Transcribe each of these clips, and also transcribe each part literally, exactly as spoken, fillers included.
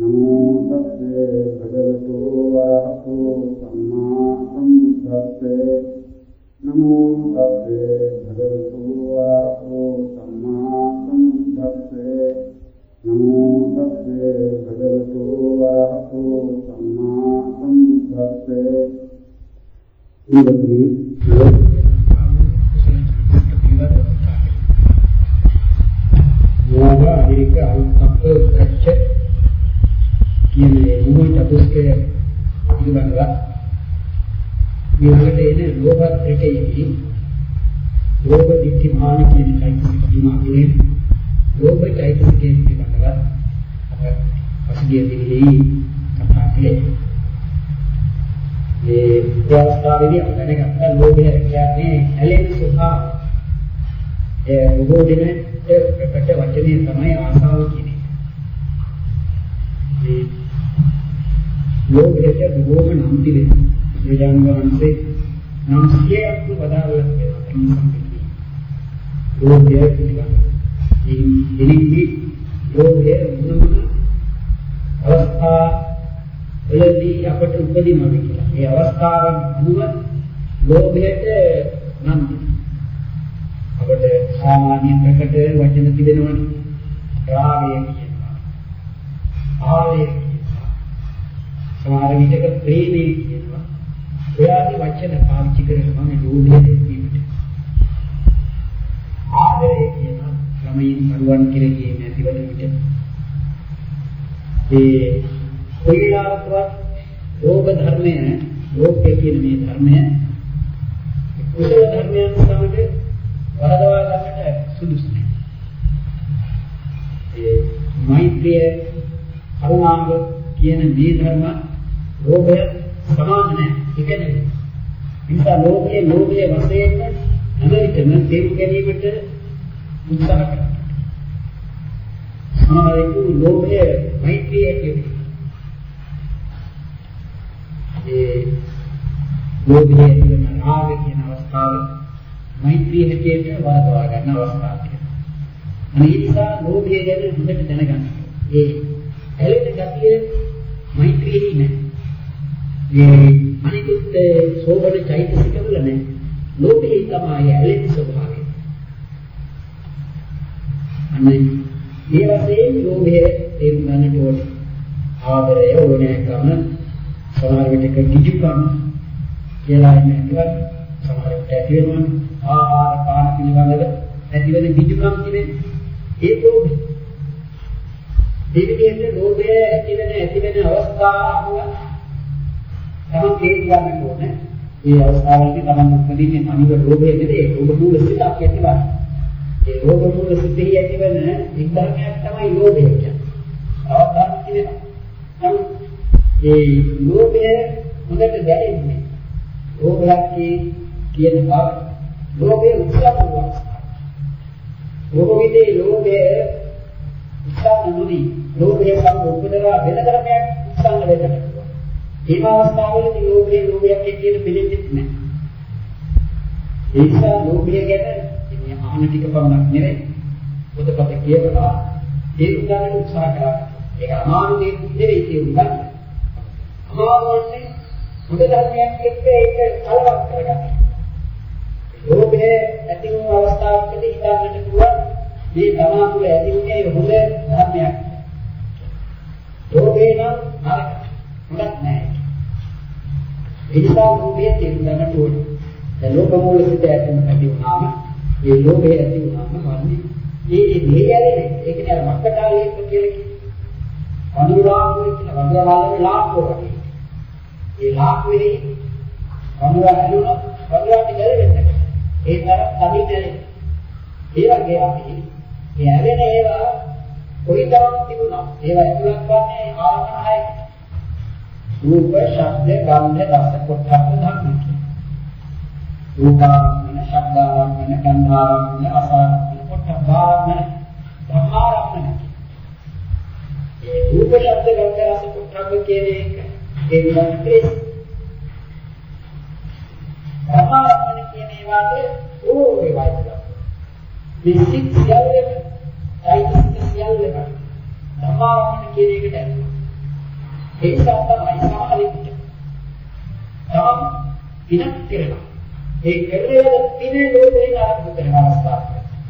नमो तस्से भगवतो वरहतो सम्मा सम्बुद्धस्से नमो तस्से भगवतो वरहतो सम्मा सम्बुद्धस्से नमो तस्से भगवतो वरहतो सम्मा सम्बुद्धस्से इन्दि योगा अमेरिका तत्व गच्छ කියන්නේ මොහොත චතුස්කය පිළිබඳව ඊළඟට එන්නේ ලෝභ ත්‍රිකයේදී ලෝභ දිට්ඨි මාන කියන চৈতසික විමාගේ ලෝභ চৈতසිකයේ පිළිබඳව අප පසුගිය දිනෙහි කතා කළේ. මේ ප්‍රස්තාවයේදී අප දැනගත්තා ලෝභය කියන්නේ ඇලෙන ස්වභාවය. ඒ බොහෝ දිනකට ප්‍රකට වචනේ තමයි ආසාව කියන්නේ. මේ ලෝභයට බොහෝම නම් තිබෙනවා. බුදුරජාණන් වහන්සේ නම් සියයක් වදාළා තියෙනවා. ලෝභය පිළිබඳව. මේ දෙලින්දී ලෝභය මොනවාද? අවස්ථා වලදී අපට උපදිනවා කියලා. මේ අවස්ථාවන් අනුව ලෝභයට නම් අපට සාමාන්‍ය ප්‍රකට වචන තිබෙනවනේ. රාගය කියනවා. ආලය කියනවා. සමහර විටක ප්‍රේමය කියනවා. ඔයාගේ වචන පාවිච්චි කරනවා මේ ලෝභය කියනට. ආදරය කියනවා. ළමයින් කරුවන් කියලා කියන්නේ නැතිවන විට. ඒ කොයිලාවකවත් ලෝභ ධර්මය, ලෝභය කියන මේ ධර්මය කුසල ධර්මයන් සමග වරදවා ගන්නට සුදුසුයි. ඒ මෛත්‍රිය, කරුණාව කියන මේ ධර්ම ලෝභය සමාන නැහැ. එක නෙවෙයි. නිසා ලෝභයේ ලෝභයේ වශයෙන් හැමවිටම තේරුම් ගැනීමට උත්සාහ කරනවා. සමහරෙකු ලෝභය මෛත්‍රිය කියනවා. ඒ ලෝභයේ කියන රාග කියන අවස්ථාව මෛත්‍රිය හැටියට වරදවා ගන්න අවස්ථාවක්. අනේ නිසා ලෝභය ගැන හොඳට දැනගන්න. ඒ ඇලෙන ගතිය මෛත්‍රියේ නෑ. ඒ අනිකුත් සෝබන චෛතසිකවල නෑ. ලෝභයේ තමයි ඇලෙන ස්වභාවය. අනේ මේ වශයෙන් ලෝභය තේරුම් ගන්නට ඕනේ. ආදරය ඕනෑකම සමහර විටක කිජුකම කියලා ඉන්නවා. සමහර විට ඇති වෙනවා ආහාර පාන පිළිබඳව ඇතිවෙන කිජුකම් කියන්නේ ඒ ලෝභය. ඒ විදිහට ලෝභය ඇතිවෙන ඇතිවෙන අවස්ථාව තමයි තේරුම් ගන්න ඕනේ. මේ අවස්ථාවේදී තමයි උපදින්නේ අනිව ලෝභය නෙවෙයි ලෝභ මූල සිතක් ඇතිවන්නේ. ඒ ලෝභ මූල සිතෙහි ඇතිවෙන විඥානයක් තමයි ලෝභය කියන්නේ. අවස්ථාවක් තියෙනවා. නමුත් ඒ ලෝභය හොඳට දැනෙන්නේ ලෝභයක් කියන බව ලෝභය උත්සාහ කරනවා. ලෝභයේ ලෝභය උත්සාහ නොදී ලෝභය සමග උපදවා වෙන ධර්මයක් උත්සාහ වෙන්නට පුළුවන්. මේ අවස්ථාවේදී ලෝභයේ ලෝභයක් කියන පිළිෙන්නේ නැහැ. ඒ නිසා ලෝභය ගැන මේ අහන ටික පමණක් නෙවෙයි පොතපත කියවලා තේරුම් ගන්න උත්සාහ කරා. ඒක අමාරු දෙයක් නෙවෙයි තේරුම් ගන්න. අමාරුන්නේ බුද්ධ ධර්මයක් එක්ක ඒක කලවක් කරගන්න. ලෝභය ඇති වූ අවස්ථාවකදී හිතන්නට පුළුවන් මේ තමා තුළ ඇති වුණේ හොඳ ධර්මයක්. ලෝභය නම් නරක හොඳක් නැහැ. ඒ නිසා ලෝභය තේරුම් ගන්නට ඕනේ. දැන් ලෝභ මූල සිත ඇතිවම ඇති වුණාම මේ ලෝභය ඇති වුණාම වන්නේ මේ දෙයයනේ ඒකනේ අර මක්කටාලිය කියලා කියන්නේ. අනුරාගය කියන වන්දනාවේ ලාභෝ වගේ. ඒ ලාභෙහි වන්දනා ඇලුනොත් වන්දනාට ගැලවෙන්නේ. ඒ තරම් කලින් ඒ වගේ අපි මේ ඇලෙන ඒවා කොයිතරම් තිබුණා ඒවා ඇතුළත් වන්නේ ආරම්භ හයකට. රූප, ශබ්ද, ගන්ධ, රස, පොට්ටබ්බ ධම්ම. රූපාරම්මන, ශබ්දාරම්මන, ගන්ධාරම්මන, රසාරම්මන, පොට්ටබ්බාරම්මන, ධම්මාරම්මන. ඒ රූප, ශබ්ද, ගන්ධ, රස, පොට්ටබ්බ කියන එක ඒ විදිහට ධම්මාරම්මන කියන ඒවාට ඕ ඒවායි. මේ සිත් සියල්ලම, සයිසිත් සියල්ලම ධම්මාරම්මන කියන එකට ඇතුළත්. ඒ නිසා තමයි සමහරවිට තම පිනක් කරනවා. ඒ කරන පින ලෝකේ ආරම්භ කරන අවස්ථාවක්.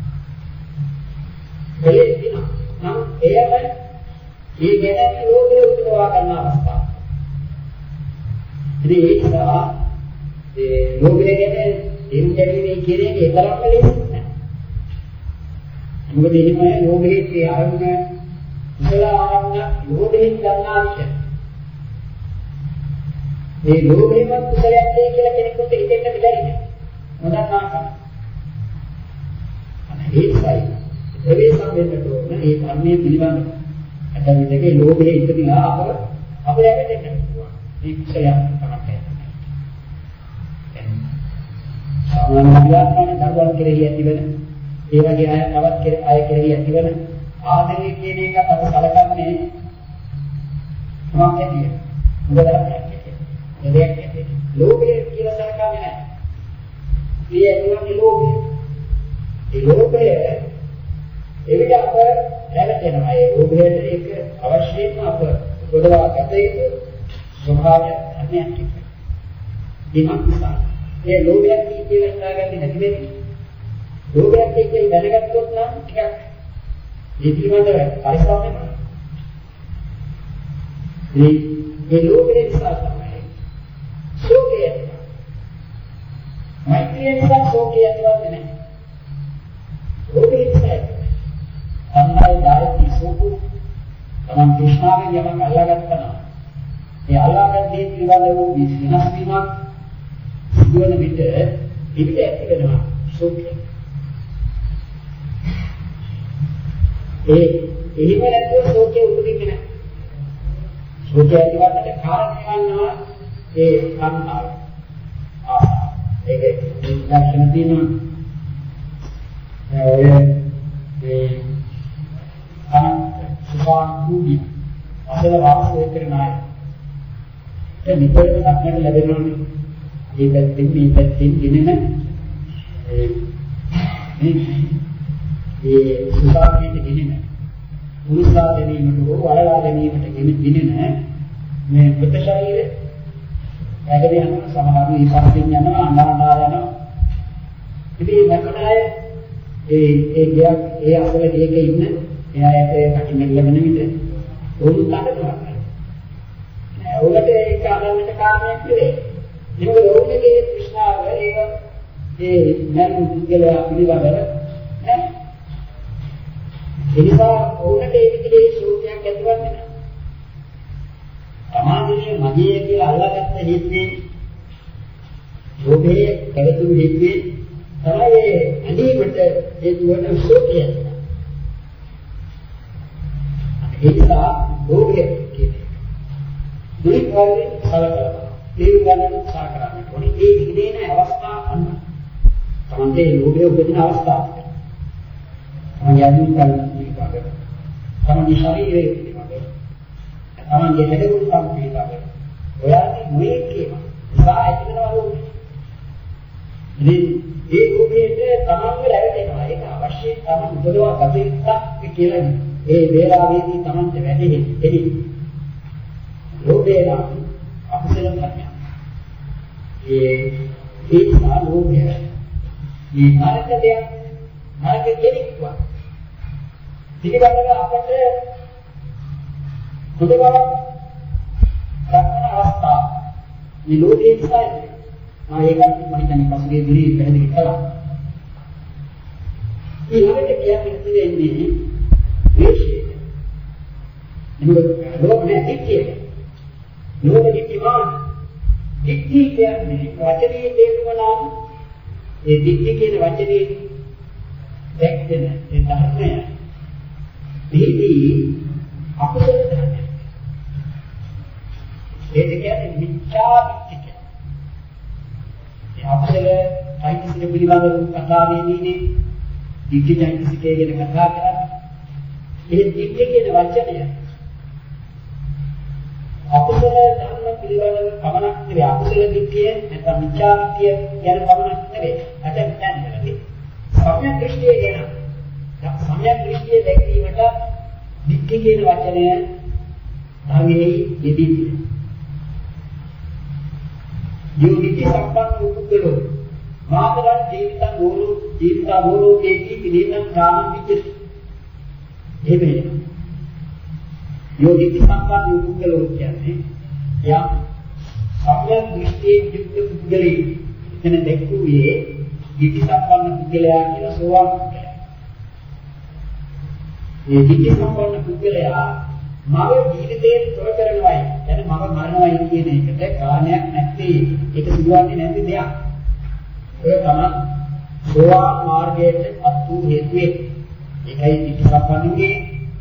ඒ පින නම් එයම ඒ ගැන ලෝකේ උදවවා ගන්න අවස්ථාවක්. ඉතින් ඒ නිසා ඒ ලෝකේ ගැන එන්ජලිනේ කියන එක තරම්ම ලේසි නෑ. මොකද එහෙම ලෝකයේ ආරම්භ ඉතල ආරම්භ ලෝකයෙන් ගන්නා විට මේ ලෝකෙම කුසලයක් දෙයි කියලා කෙනෙකුට හිතෙන්න බැරි නෑ. මොනවාක්ද? අනේසයි. ඒ සම්බන්ධ කරන මේ ධර්මයේ පිළිබඳ අතන විදිහේ ලෝකයේ ඉපදිනා අප අප යැවෙන්න පුළුවන්. මේ කුසලයක් තමයි. සාමාන්‍යයෙන් දරුවන් කෙරෙහි ඇතිවන ඒ වගේ අය තවත් අය කෙරෙහි ඇතිවන ආදරය කියන එක අප සලකන්නේ මොකක්ද කියන්නේ? මොකද දෙයක් කියන්නේ ලෝභය කියලා සලකන්නේ නැහැ. මේ ඇතුළේ ලෝභය. ඒ ලෝභය එවිට අප දැනගෙනවා ඒ ලෝභයට ඒක අවශ්‍යම අප උපදවා ගත යුතු ස්වභාවයක් නැහැ. ඒකත් නිසා ඒ ලෝභයක් කියලා හිතාගන්නේ නැති වෙන්නේ. ලෝභයක් කියලා දැනගත්තොත් නම් ටිකක් මේ පිළිබඳව පරිස්සම් වෙනවා. මේ ඒ ලෝභය නිසා තමයි ශෝකය ඇතිවෙන්නේ. මෛත්‍රිය නිසා ශෝකය ඇතිවෙන්නේ නැහැ. ලෝභය නිසා තමයි ධාර්මික ශෝකු තමන් කෘෂ්ණාවෙන් යමක් අල්ලාගත්තා නම් ඒ අල්ලාගත්තේ පිළිබඳව විශ්වාස වීමක් සිදුවන විට ඉවිත ඇති වෙනවා ශෝකය. ඒ එහෙම නැත්නම් ශෝකය උපදින්නේ නැහැ. ශෝකය ඇතිවන්නට කාරණේ වන්නවා ඒ සංකාර. ආ ඒක ඉස්සරහට තියෙනවා. ඒ ඒ අනන්ත සුභාන් කුඩි අසල වාසය කරන අය. ඒ නිතරම දක්නට ලැබෙනෝනේ. මේ පැත්තෙන් මේ පැත්තෙන් ගෙනෙන ඒ මේ සුභාන්විත ගෙනෙන පුරුෂා ගැනීමට හෝ වලලා ගැනීමට ගෙනෙන මේ බුද්ධ ශරීරය වැඩ යන සමහර විපස්සෙන් යනවා අනානා යනවා. ඉතින් නැකණය ඒ ඒ ගියක් ඒ අසල ගියක ඉන්න එයාට කටින් ලැබෙන විට උණු තනනවා. නෑ උලට ඒක අරන්නට කාරණයක් නෙවෙයි. ඒක රෝගයේ විශ්නාව ඒක ඒ නරු පුද්ගලයා පිළිබඳව නෑ. ඒ නිසා උලට ඒ විදිහේ ශෝකයක් ඇතිවන්නේ නෑ. සමාධියේ මගේ කියලා අල්ලාගත්ත හේතුවේ ලෝභයේ කරතුරු හේතුවේ තමයි ඇලීමට හේතු වන ශෝකය. ඒ නිසා ලෝභය කියන්නේ දුක් වලින් සලකනවා. ඒ ගණන් සාකරන්න ඕනේ. ඒ විදිහේ අවස්ථා අන්න. තමන්ගේ ලෝභය උපදින අවස්ථාව. තමන් යන්නේ කරන විපාක. තමන්ගේ ශරීරයේ පිළිබඳ. තමන්ගේ හැඩගුණ සම්පීඩක. ඔයාලගේ මොයේ කියන නිසා ඇතිවෙනවා ලෝභය. ඉතින් ඒ ලෝභයට තමන්ව රැවටෙනවා. ඒක අවශ්‍යයි තමන් උපදවා ගත යුත්තක් කියලා ඒ වේලාවේදී තමන්ට වැඩි එදි. ලෝභය නම් අකුසල ධර්මයක්. ඒ ඒ ලෝභය මේ නරක දෙයක් නරක කෙනෙක්ව පිළිබඳව අපට බුදුබව දක්වන අවස්ථාව මේ ලෝභය නිසා මම ඒකත් මම හිතන්නේ පසුගිය දිනේ පැහැදිලි කළා. මේ ලෝභයට කියන්නේ තියෙන්නේ ද්වේෂය. ලෝභ නැති කියන්නේ ලෝභ දික්කමාන දික්ටි කියන්නේ වචනේ තේරුම නම් ඒ දික්ටි කියන වචනේ දැක්කන ඒ ධර්මය මේදී අකුසල ධර්මයක්. ඒක කියන්නේ මිච්ඡා දික්ටි. ඒ අකුසල අයිතිසික පිළිබඳව කතාවේදීනේ දික්ටි අයිතිසිකය ගැන කතා කරා. ඒ දික්ටි කියන වචනය අකුසල ධර්ම පිළිවෙල පමණක් නෙවෙයි අකුසල දිට්ඨිය නැත්නම් මිච්ඡා දිට්ඨිය ගැන පමණක් නෙවෙයි අතෙන් දැනගන්නේ සම්‍යක් දෘෂ්ටිය ගැන සම්‍යක් දෘෂ්ටිය දැක්වීමට දිට්ඨිය කියන වචනය ධර්මයේ යෙදී යෝනිති සම්පන්න පුද්ගලෝ මාතරං ජීවිතං ගෝරු ජීවිතා ගෝරු කේකී පිළිනං කාමං විචිත එහෙමයි යෝනිති සම්පන්න පුද්ගලෝ කියන්නේ යම් සම්‍යක් දෘෂ්ටියෙන් යුක්ත පුද්ගලෙක් එතන දැක්ුවේ ධිට්ඨි සම්පන්න පුද්ගලයා කියලා සෝවාන් පුද්ගලයා. මේ ධිට්ඨි සම්පන්න පුද්ගලයා මව ජීවිතේ තොර කරනවායි يعني මව මරණවායි කියන එකට කාරණයක් නැත්තේ ඒක සිදුවන්නේ නැති දෙයක්. ඔය තමයි සෝවාන් මාර්ගයට අත් වූ හේතුවේ. ඒකයි ධිට්ඨි සම්පන්නගේ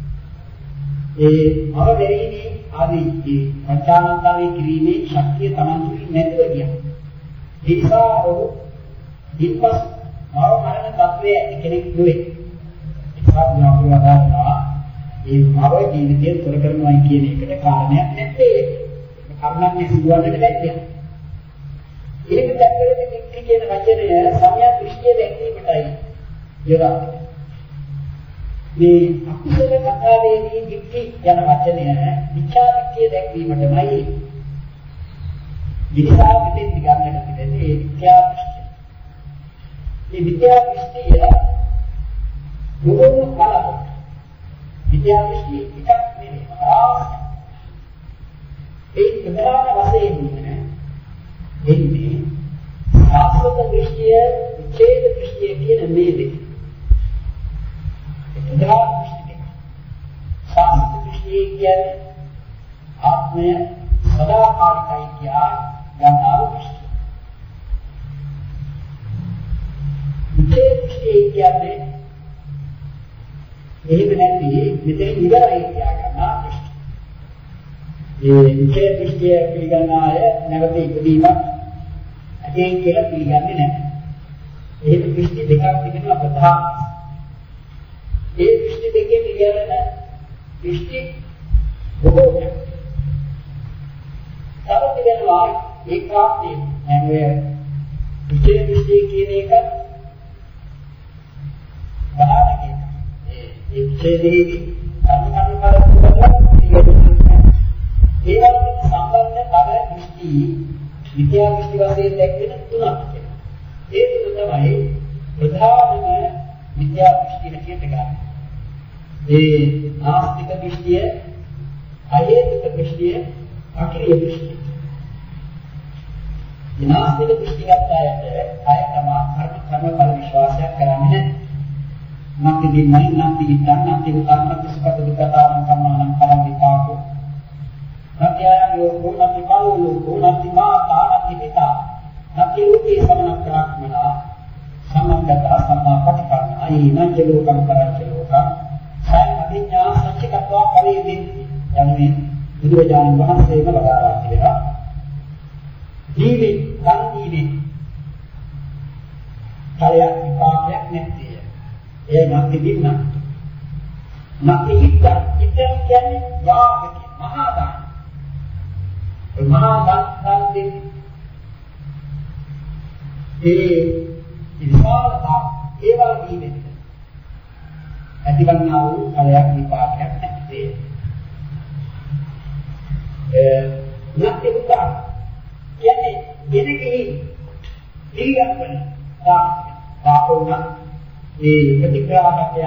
ඒ මව දෙරීමේ ආදී මේ පංචානන්තරේ කිරීමේ ශක්තිය Taman තුලින් නැතිව ගියා. ඒ නිසා ඔහු ඉක්පස් මව මරණ තත්වයේ ඇති කෙනෙක් නෙවෙයි. ඒකත් ඥානවදානවා මේ මව ජීවිතය තොර කරනවා කියන එකට කාරණයක් නැත්තේ. මේ කර්ණක් සිදුවන්නට බැහැ. ඒක දැක්කම දික්ටි කියන වචනය සම්‍යක් දෘෂ්ටිය දැක්වීමටයි යොදන්නේ. මේ අකුසල කතාවේදී දික්ටි යන වචනය විචාරිකයේ දැක්වීමටමයි. විචාර පිටින් ගන්නට පිටන්නේ ඒ විචාර මේ විද්‍යා දෘෂ්ටිය බොහෝ කාලයක් විද්‍යා දෘෂ්ටි එකක් නෙමෙයි ආ ඒ ප්‍රධාන වශයෙන් එන්නේ ආස්වද දෘෂ්ටිය විචේත දෘෂ්ටිය කියන මේ දෙක ප්‍රධාන දෘෂ්ටි ආස්වද දෘෂ්ටිය කියන්නේ ආත්මය සදාකාලිකයි කියා ගන්නා දෘෂ්ටිය විචේතී කියන්නේ එහෙම නැති මෙතන ඉවරයි කියලා ගන්නා දෘෂ්ටි. මේ විචේතී පිළිගන්න අය නැවත ඉදීමක් ඇතෙන් කියලා පිළිගන්නේ නැහැ. එහෙම දෘෂ්ටි දෙකක් තිබෙනවා ප්‍රධාන. ඒ දෘෂ්ටි දෙකේ පිළිගන්න දෘෂ්ටි බොහෝ වෙනවා. තව තිබෙනවා ඒකාත්මය. නැමෙ විචේතී කියන එක බාහිර ඒ ඒ විශේෂයෙන්ම අනුකම්ප කරලා ඒවා සම්බන්ධ කර දෘෂ්ටි විද්‍යා දෘෂ්ටි වශයෙන් දැක්වෙන තුනක් තියෙනවා. ඒ තුන තමයි ප්‍රධානම විද්‍යා දෘෂ්ටි හැටියට ගන්න. ඒ ආස්තික දෘෂ්ටිය, අහේතුක දෘෂ්ටිය, අක්‍රීය දෘෂ්ටිය. නාස්තික දෘෂ්ටි ගන්නයට අය තමයි කර්ම කර්ම බල විශ්වාසයක් කරන්නේ නැහැ. nanti dimain, nanti ditang, nanti utang, nanti suka kedekatan karena anak kalang dipaku. Nanti ayam yoko, nanti palu yoko, nanti mata, nanti pita, nanti uti sama nak kerak mana, sama data sama patikan, ayi nanti lukan karan celukan. Saya nantinya nanti kata kali ini, yang ini kedua jangan bahas saya beragam tidak. Ini kan ini kalian dipakai nanti. ඒ නැති දින්න නැති ඉත්ත ඉත්ත කියන්නේ යාගක මහා දාන ඒ මහා දාන දෙන්නේ ඒ විශාලතා ඒවා දීමෙන් ඇතිවන්නා වූ කලයක් විපාකයක් නැත්තේ ඒ නැති උත්ත කියන්නේ ගෙනගිහින් දිගපන දාන දාපුණා මේ ප්‍රතික්‍රියාවකය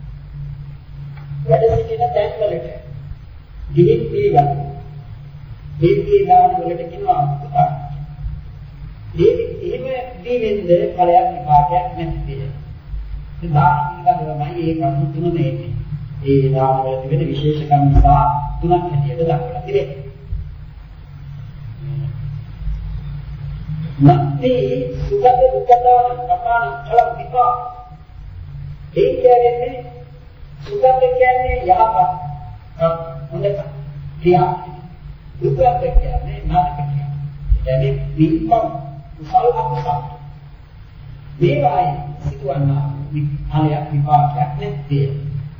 වැඩ සිටින තැන්වලට ගිහින් පිළිගන්න. මේ පිළිගන්න වලට කියනවා පුතා. මේ එහෙම දීමෙන්ද ඵලයක් විපාකයක් නැත්තේ. ඒ දාන පිළිගන්නවමයි ඒ කරුණු තුන මේකේ. ඒ දාන වල තිබෙන විශේෂකම් නිසා තුනක් හැටියට දක්වලා තිබෙනවා. නැත්te සුගත දුක්ඛතාන කපාන කලම් විපාක ඒ කියන්නේ සුගත කියන්නේ යහපත් හොඳ ක්‍රියා දුක්ඛ කියන්නේ නරක ක්‍රියා. කියන්නේ විපම් කුසල අකුසල. මේවායි සිදුවන්නා ඵලයක් විපාකයක් නැත්තේ.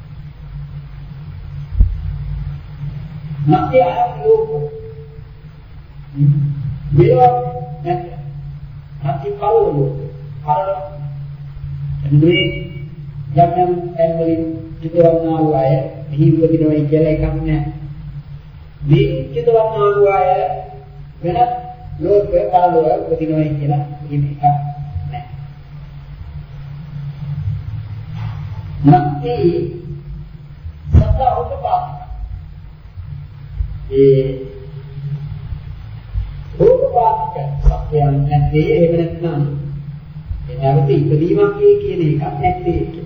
නැත්තේ අය ලෝක මේවා නැත්තේ. නැති කලවලු කරල එන්නේ යම් යම් ඇන්වලින් සිදුවන්නා වූ අය මෙහි උපදිනවයි කියලා එකක් නැහැ. මේ චිතවන්නා වූ අය වෙනත් ලෝක පරලෝක උපදිනවයි කියලා කියන එකක් නැහැ. නැත්නම් සත්‍ය උපපාදක. ඒ උපපාදක සත්‍යයන් නැත්තේ එහෙම නැත්නම් ඒ නැවත ඉදීමක් කියන එකක් නැත්තේ ඒක.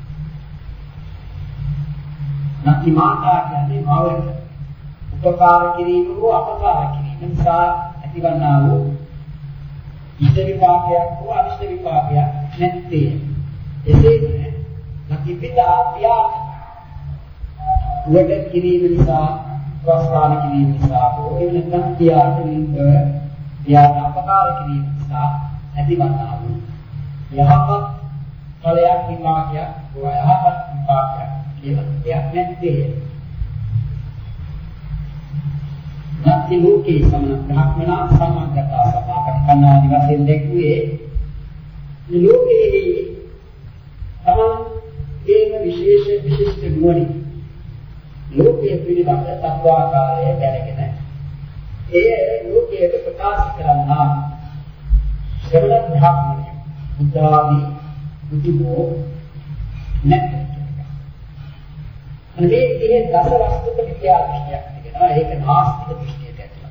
නැති මාතා කියන්නේ මවට උපකාර කිරීම හෝ අපකාර කිරීම නිසා ඇතිවන්නා වූ ඉෂ්ට විපාකයක් හෝ අනිෂ්ට විපාකයක් නැත්තේ. එසේම නැති පිතා පියා උඩ කිරීම නිසා ප්‍රස්ථාන කිරීම නිසා හෝ එහෙම නැත්නම් පියාට නින්ද පියාට අපකාර කිරීම නිසා ඇතිවන්නා වූ යහපත් ඵලයක් විපාකයක් හෝ යහපත් විපාකයක් කියලා දෙයක් නැත්තේ. නැති ලෝකේ සමන බ්‍රහ්මනා සමගතා සමාපන්න ආදි වශයෙන් දැක්ුවේ මේ ලෝකයේ තමන් ඒක විශේෂ විශිෂ්ට ගුණ ලෝකයේ පිළිබඳ තත්වාකාරය දැනගෙන ඒ ලෝකයට ප්‍රකාශ කරන්නා ශ්‍රවණ බ්‍රහ්මණය උදාවි බුදුමෝ නැත්නම් අනේ මේ දස වස්තුක විද්‍යා දෘෂ්ටියක් තිබෙනවා. ඒක නාස්තික දෘෂ්ටියට ඇතුළත්.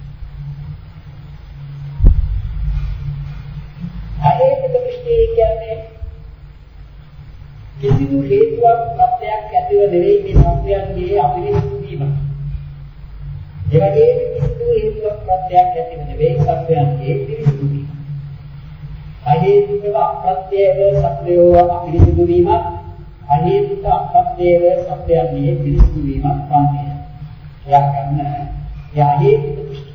අහේතුක දෘෂ්ටිය කියන්නේ කිසිදු හේතුවක් ප්‍රත්‍යක් ඇතිව නෙවෙයි මේ සත්‍යයන්ගේ අපිරිසුදු වීම. ඒ වගේම කිසිදු හේතුවක් ප්‍රත්‍යක් ඇතිව නෙවෙයි සත්‍යයන්ගේ පිරිසුදු වීම. අහේතුක අප්‍රත්‍යව සත්‍යෝ අපිරිසුදු වීම අහේතුක අප්‍රත්‍යව සත්‍යයන්ගේ පිරිසුදු වීමක් වන්නේ. එයා ගන්න එයා හේතුක දෘෂ්ටි.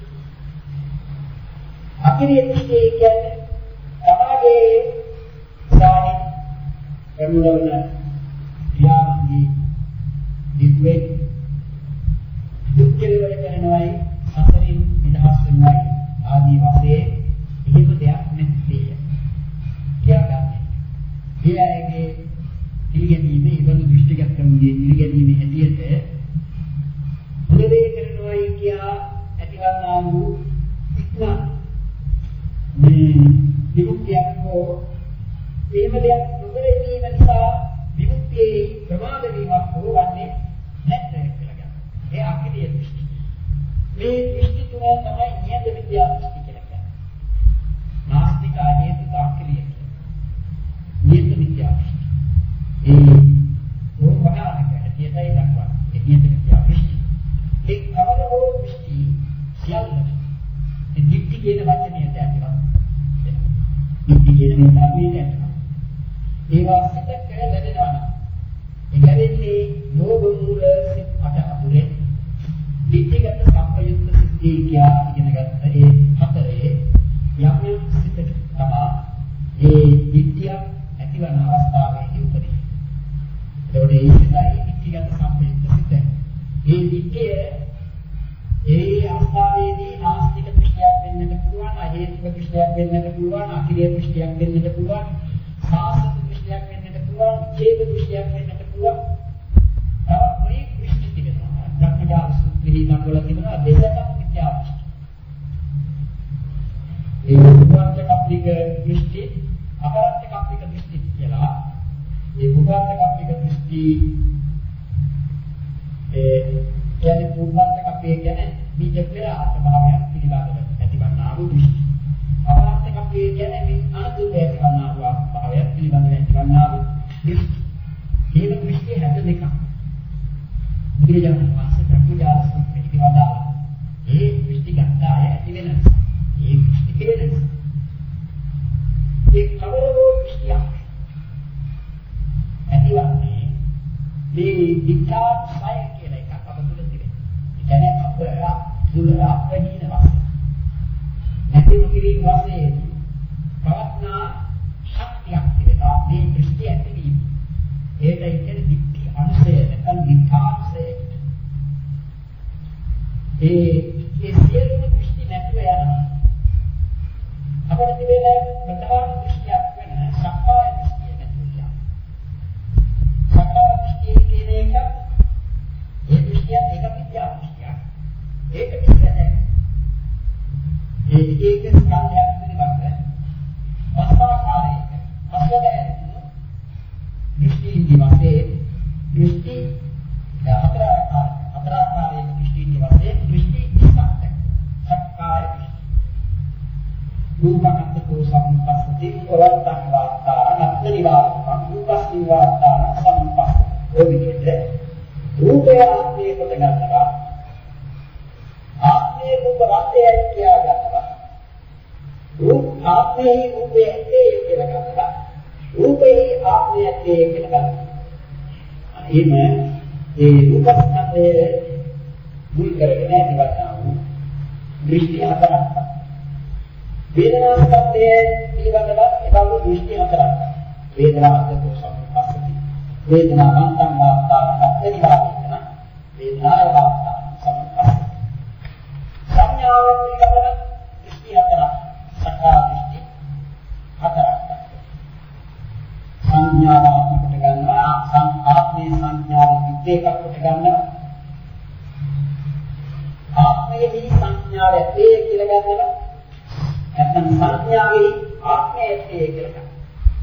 අකිරිය දෘෂ්ටි කියන්නේ තමගේ සාහි කරුණවන යාන්දී දිද්වේ දුක් කෙලවර කරනවායි සසරින් නිදහස් වෙනවායි ආදී වශයෙන් එහෙම දෙයක් නැත්තේ. එයා ගන්න. එයාගේ ඉරිගැනීම ඉබඳු දෘෂ්ටිගතකම්ගේ ඉරිගැනීම හැටියට මුලදී කරනවායි කියා ඇතිවන්නා වූ ඉක්මන මේ විමුක්තියක් හෝ එහෙම දෙයක් නොකරීම නිසා විමුක්තියේ ප්‍රමාද වීමක් හෝ වන්නේ නැත්නම් කියලා ගන්න. ඒ අකිරිය දෘෂ්ටි. මේ දෘෂ්ටි තුන තමයි නියත විද්‍යා දෘෂ්ටි කියලා කියන්නේ. නාස්තික අහේතුක අකිරිය කියන්නේ. නියත විද්‍යා දෘෂ්ටි. ඒ ඕපනාරක ඇතියටයි දක්වන්නේ. ඒ නියත විද්‍යා දෘෂ්ටි. ඒ කවර හෝ දෘෂ්ටි සියල්ල ඒ දික්ටි කියන වචනයට ඇතුළත්. දික්ටි කියන මේ ධර්මයේ ඇතුළත්. ඒවා සිත කර ලැබෙනවා. ඒ කියන්නේ ලෝභ මූල සිත් අට අතුරේ දික්ටිගත සම්පයුක්ත සිද්ධිය කියා ඉගෙන ගත්ත ඒ හතරේ යම් යම් සිතට තමයි ඒ දික්තිය ඇතිවන අවස්ථාවේදී උපදී. ඒකෝට ඒ සිතයි දික්ටිගත සම්පයුක්ත සිත. ඒ දික්තිය ඒ අවස්ථාවේදී නාස්තික දෘෂ්ටියක් වෙන්නට පුළුවන්, අහේතුක දෘෂ්ටියක් වෙන්නට පුළුවන්, අකිරිය දෘෂ්ටියක් වෙන්නට පුළුවන්, සාසන දෘෂ්ටියක් වෙන්නට පුළුවන්, ජීව දෘෂ්ටියක් වෙන්නට පුළුවන්. තවත් මේ දෘෂ්ටි තිබෙනවා. ධර්මජාල සූත්‍රයේ දක්වලා තිබෙනවා දෙසක් විද්‍යා දෘෂ්ටි. ඒ උපවාස කප්පික දෘෂ්ටි, අපරාර්ථ කප්පික දෘෂ්ටි කියලා. ඒ උපවාස කප්පික දෘෂ්ටි ඒ කියන්නේ පුර්වාස කප්පිය කියන්නේ බීජ පෙර ආත්මභාවයක් පිළිබඳව ඇතිවන්නා වූ දෘෂ්ටි. අපරාර්ථ කප්පිය කියන්නේ මේ අනුදුර ඇතිවන්නා වූ භාවයක් පිළිබඳව ඇතිවන්නා වූ දෘෂ්ටි. මේ දෘෂ්ටි හැද දෙකක්. බුදුරජාණන් වහන්සේ ප්‍රතිජාල සූත්‍රයේ වදාළා. ඒ දෘෂ්ටි ගත්තා ඇති වෙන ඒ දෘෂ්ටි පිළිදෙන. ඒ කවරෝ දෘෂ්ටියක් ඇතිවන්නේ මේ විකාර සය කියලා එකක් අප තුළ තිබෙනවා. ඒ කියන්නේ අප තුළ අපහින වශයෙන් නැතිව කිරීම වශයෙන් පවත්නා ශක්තියක් තිබෙනවා මේ දෘෂ්ටි ඇතිවීම. ඒකයි කියන්නේ දික්ටි අනුසය නැත්නම් විකාරසය. ඒ ඒ සියලුම දෘෂ්ටි නැතිව යනවා. අපිට තිබෙන ප්‍රධාන දෘෂ්ටියක් වෙන සක්කාය දෘෂ්ටිය නැතුව යනවා. සක්කාය දෘෂ්ටිය කියන එක ඒ දෘෂ්ටිය ඒක විද්‍යා දෘෂ්ටියක්. ඒක කියන්නේ ඒ එක එක ස්කන්ධයක් පිළිබඳ පස්වාකාරයක පස්වැදෑරුණු දෘෂ්ටීන්දි වශයෙන් දෘෂ්ටි හතර ආකාර හතර ආකාරයක දෘෂ්ටීන්දි වශයෙන් දෘෂ්ටි ඉස්සක්ක සක්කාය රූපකත්තු සම්පස්සති වරත්තං වාත්තාන අත්නිවාත්තං රූපස්නිවාත්තාන සම්පස්ස ඔය විදිහට රූපය ආත්මයේ කොට ගන්නවා ආත්මයේ රූප රත්යයි කියා ගන්නවා රූප ආත්මයේ රූපයේ ඇත්තේ කියලා ගන්නවා රූපයේ ආත්මයේ ඇත්තේ කියලා ගන්නවා එහෙම ඒ රූපස්කන්ධයේ මුල් කරගෙන ඇතිවන්නා වූ දෘෂ්ටි හතරක් වේදනා ස්කන්ධයේ පිළිබඳව ඒබඳු දෘෂ්ටි හතරක් වේදනා අත්දෝ සම්පස්සති වේදනා අන්තං වාත්තාන අත්නිවාත්තන වේදනාය වාත්තාන සම්පස්සති සංඥාව පිළිබඳව දෘෂ්ටි හතරක් සක්කා දෘෂ්ටි හතරක් සංඥාව කොට ගන්නවා ආත්මේ සංඥාව විදේකක් කොට ගන්නවා ආත්මයේ සංඥාව ඇත්තේ කියලා ගන්නවා නැත්නම් සංඥාවේ ආත්මය ඇත්තේ කියලා ගන්නවා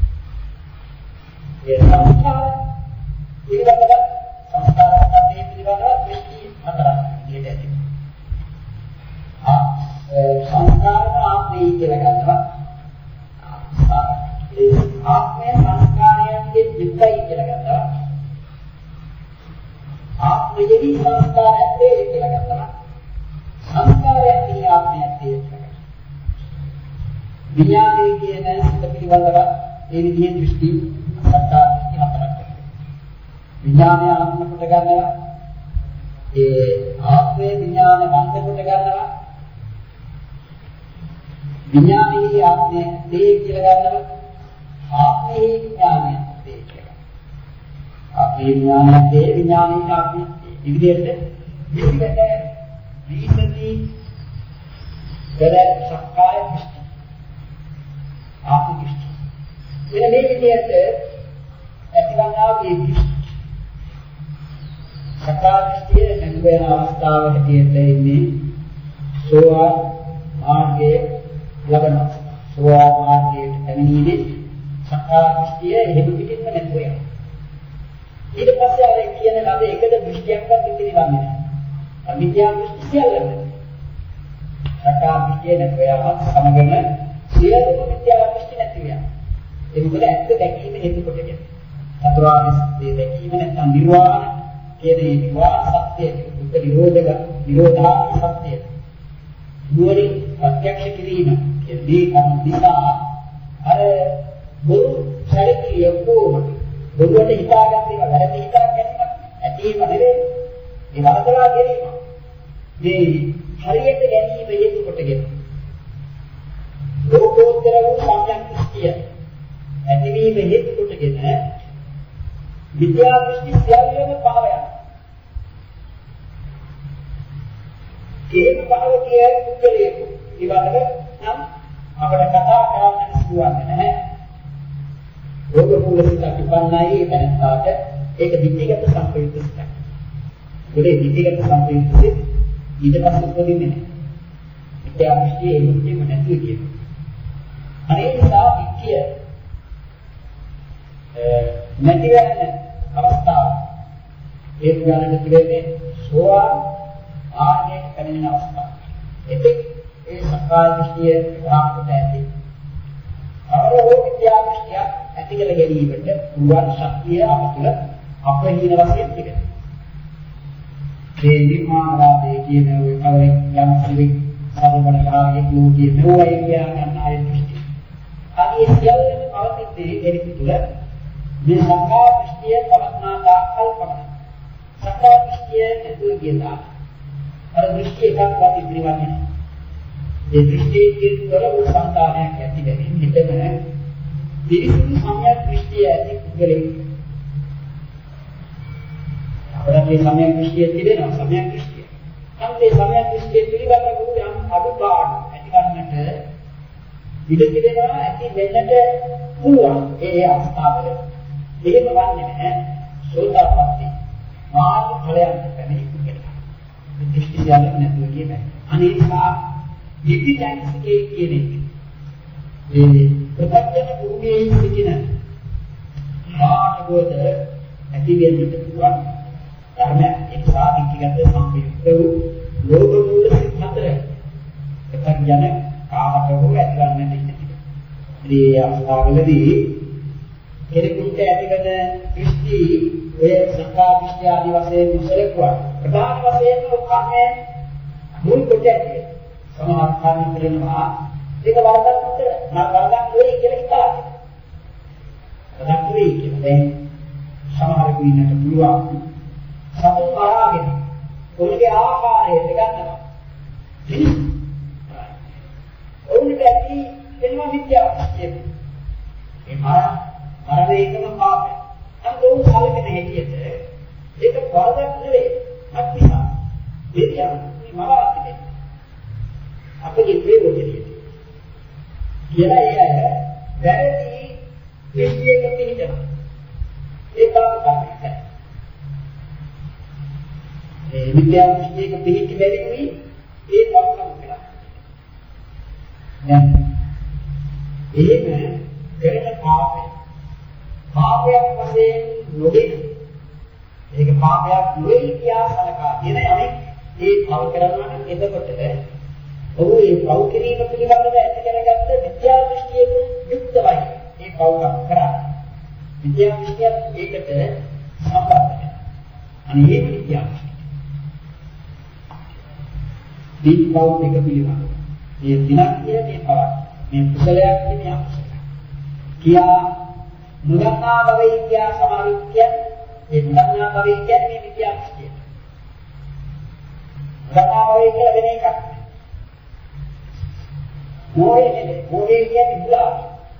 ඒ සංස්කාර පිළිබඳව සංස්කාර ස්කන්ධය පිළිබඳව දෘෂ්ටි හතරක් විදිහට ඇති ආ සංස්කාර ආත්මය කියලා ගන්නවා ඒ ආත්මය සංස්කාරයන්ගේ විපයි කියලා ගන්නවා ආත්මයෙහි සංස්කාර ඇත්තේ කියලා ගන්නවා සංස්කාරයන්ගේ ආත්මය ඇත්තේ කියලා ගන්නවා විඥානයේ කියන සිත පිළිබඳව ඒ විදිහේ දෘෂ්ටි සත්‍ය දෘෂ්ටි හතරක් විඥානය ආත්ම කොට ගන්නවා ඒ ආත්මේ විඥාන වන්ද කොට ගන්නවා විඥානයේ ආත්මය තේ කියලා ගන්නවා ආත්මේ විඥානය තේ කියලා ආත්මේ විඥානය තේ විඥානයේ ආත්මය තේ විදිහට විවිධ විසති වල සක්කාය දෘෂ්ටි ආත්ම දෘෂ්ටි එන මේ විදිහට ඇතිවන්නා මේ දෘෂ්ටි සක්කාය දෘෂ්ටිය නැති වෙන අවස්ථාව හැටියට ඉන්නේ සෝවාන් මාර්ගයේ ලබන සෝවාන් මාර්ගයට පැමිණීමේ සක්කාය දෘෂ්ටිය එහෙම පිටින්ම නැතුව යනවා ඊට පස්සේ ආයේ කියන ලද එකද දෘෂ්ටියක්වත් ඉතිරි වන්නේ නැහැ අවිද්‍යා දෘෂ්ටි සියල්ලම සක්කාය දෘෂ්ටිය නැතුව යනවා සමගම සියලුම විද්‍යා දෘෂ්ටි නැති වෙනවා ඒ මොකද ඇත්ත දැකීම හේතු කොටගෙන චතුරාර්ය සත්‍ය දැකීම නැත්නම් නිර්වාණ කියන මේ නිර්වාණ සත්‍යය දුක්ඛ නිරෝධක නිරෝධාර්ථ සත්‍යය නුවණින් ප්‍රත්‍යක්ෂ කිරීම කියන්නේ කර්ම දිසා අර බොරු ශරීරය කොහොමද බොරුවට හිතාගන්න ඒවා වැරදි හිතා ගැනීම ඇතිව නෙවෙයි ඒ වරදලා ගැනීම මේ හරියට ගැනීම හේතු කොටගෙන ලෝකෝත්තර වූ සම්‍යක් දෘෂ්ටිය ඇතිවීම හේතු කොටගෙන විද්‍යා දෘෂ්ටි සියල්ලම පහව යනවා. ඒක පහව කියන්නේ පුද්ගලයෙක්. ඊවලක නම් අපිට කතා කරන්න සිදුවන්නේ නැහැ. රෝග කුලසිත උපන්නයි දැනගාට ඒක විද්‍යාගත සම්ප්‍රයුක්ත සිතක්. ඒකේ විද්‍යාගත සම්ප්‍රයුක්ත සිත ඊට පස්සේ උපදින්නේ නැහැ. විද්‍යා දෘෂ්ටි ඒ මුත්‍යෙම නැති කියනවා. අනේ නිසා විද්‍ය නැති වෙන අවස්ථාව ඒ උදාහරණ දෙන්නේ සෝවාන් ආර්යයට පැමිණෙන අවස්ථාව. එතෙක් ඒ සක්කාය දෘෂ්ටිය ප්‍රාප්ත ඇති. අවරෝ විද්‍යා දෘෂ්ටිය ඇති කර ගැනීමට පුළුවන් ශක්තිය අපතුල අපහීන වශයෙන් තිබෙනවා. මේ නිර්මාණවාදයේ කියන ඔය කලින් යම් සිවික් සාධනකාරයෙක් ලෝකයේ මෙවයි කියා ගන්න ආය දෘෂ්ටි. අනිත් සියල්ලම පවතින්නේ කෙනෙකු තුළ මේ සක්කාය දෘෂ්ටිය පවත්නා තාක්කල් පමණයි. සක්කාය දෘෂ්ටිය නැතුව ගියලා අර දෘෂ්ටි එකක්වත් ඉදිරියවන්නේ නැහැ. ඒ දෘෂ්ටියෙන් තොර වූ සංකාරයක් ඇති වෙමින් හිතම පිරිසිදු සම්‍යක් දෘෂ්ටිය ඇති පුද්ගලෙක්. අපරාධ සම්‍යක් දෘෂ්ටිය තිබෙනවා සම්‍යක් දෘෂ්ටිය. අන්තේ සම්‍යක් දෘෂ්ටිය පිළිබඳ වූ යම් අඩුපාඩු ඇති කරන්නට ඉඩ තිබෙනවා ඇති වෙන්නට පුළුවන් ඒ අවස්ථාවල. එහෙම වන්නේ නැහැ සෝතාපට්ටි මාර්ග ඵලයන් පැමිණි පුද්ගලයා. දෘෂ්ටි සියල්ලම නැතුව කියයි. අනේසා විපිටයිස්කේ කියන්නේ මේ ප්‍රත්‍යක්ෂ භූමියේ සිටින රාජගෝද ඇති වෙන්නට පුළුවන් ධර්ම එක්සා විචිගත සම්පූර්ණ වූ ලෝක මූල හතර එකක් යන කාමක වූ ඇතිවන්නට ඉන්නේ. මේ අවස්ථාවලදී කෙනෙකුට ඇතිවන දෘෂ්ටි ඔය සංකා දෘෂ්ටි ආදී වශයෙන් මුසලකුවා ප්‍රධාන වශයෙන් කන්නේ මුල් කොට ඇති සමහර කන්නේ කරනවා ඒක වරදක් උතර මම වරදක් නෙවෙයි කියලා හිතා. වරදක් නෙවෙයි කියලා දැන් සමහරෙකු ඉන්නට පුළුවන් සතුන් මරාගෙන ඔවුන්ගේ ආහාරය ගන්නවා. ඔවුන්ට ඇති වෙනවා විද්‍යාවස්තිය. ඒ මර මරණයකම පාපය. අන්න ඔවුන් සාලකන හැටියට ඒක වරදක් නෙවෙයි. අත්‍තිසා. දෙවියන් මේ මරාගෙන අපේ ප්‍රයෝජනෙට කියලා ඒ අය වැරදි දෘෂ්ටියක පිළිදෙනවා. ඒක තමයි. ඒ විද්‍යාව දෘෂ්ටියක පිළිදෙ බැරිුයි ඒ වක්කම් කරලා. දැන් එහෙම කරන පාපය පාපයක් වශයෙන් නොදෙන ඒක පාපයක් නෙවෙයි කියලා සලකා දෙන යමෙක් ඒ පව කරනවා නම් එතකොට ඔහු ඒ පව කිරීම පිළිබඳව ඇති කරගත්ත විද්‍යා දෘෂ්ටියෙන් යුක්තවයි ඒ පවකම් කරන්නේ. විද්‍යා දෘෂ්ටියත් ඒකට සම්බන්ධයි. අනේ මේ විද්‍යා දීපව එක පිළිබඳව. මේ දිනක් කියන්නේ පවක්. මේ කුසලයක් කියන්නේ අකුසලයක්. කියා මුලන්නා භවයේ කියා සමාවිත්‍යය ඒ මුලන්නා භවයේ කියන්නේ මේ විද්‍යා දෘෂ්ටිය. මුලන්නා භවයේ කියලා වෙන එකක්. මොහේ මොහේ කියන්නේ මුලාව.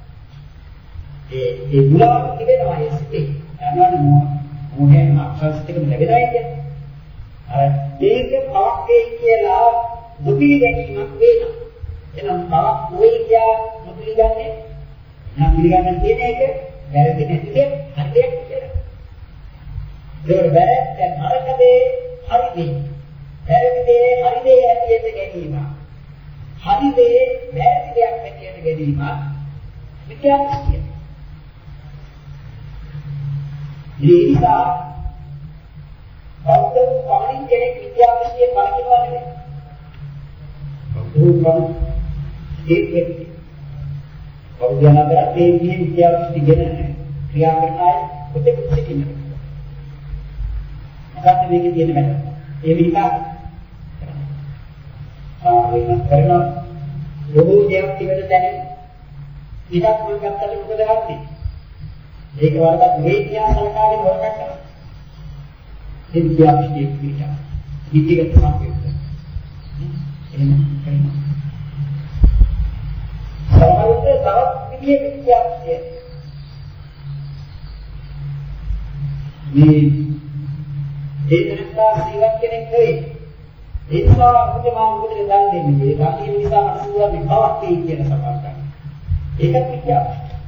ඒ ඒ මුලාව තිබෙනවා ඒ සිටේ. යනවනේ මොහ මොහේ අක්ෂරස්තිකම ලැබෙනවා කියන්නේ. අර මේක පවක් වේ කියලා දුපී ගැනීමක් වෙනවා. එහෙනම් පවක් නොවේ කියලා නොපිළිගන්නේ නම් පිළිගන්න තියෙන එක වැරදි නැති දෙයක් හරියක් කියලා. ඒක වැරද්ද නරකදේ හරිදී. වැරදි දේ හරිදේ ඇටියට ගැනීම. හරිදේ වැරදි දෙයක් ඇටියට ගැනීම විද්‍යාව කියන්නේ. ඒ නිසා බෞද්ධ පමණින් කෙනෙක් විද්‍යාව දෘෂ්ටියෙන් බලකිනවා නෙවෙයි. බෞද්ධ පමණ ඒක බෞද්ධයන් අතර මේ විද්‍යාව දෘෂ්ටි ගැන ක්‍රියා කරන අය කොටෙක් සිටිනවා. මොකක්ද මේකේ තියෙන වැරද්ද? ඒ විදිහට ආවෙන කරන බොහෝ දේවල් තිබෙන තැන ඉඩක් මම ගත්තට මොකද කරන්නේ? ඒක වරදක් නෙවෙයි කියලා සලකාගෙන වරදක් කරනවා. ඒ විද්‍යාව දෘෂ්ටි පිටා. විද්‍යාවට සම්පූර්ණ. එහෙම කරනවා. සමහරවිට තවත් විදිහක විද්‍යාව දෘෂ්ටිය. මේ දේශනා ජීවත් කෙනෙක් නෙවෙයි. ඒ නිසා අපිට මාමුකට දන් දෙන්නේ. ඒ කතිය නිසා අසුවා මේ බවක් වෙයි කියන සමාජයක්. ඒකත් විද්‍යාව.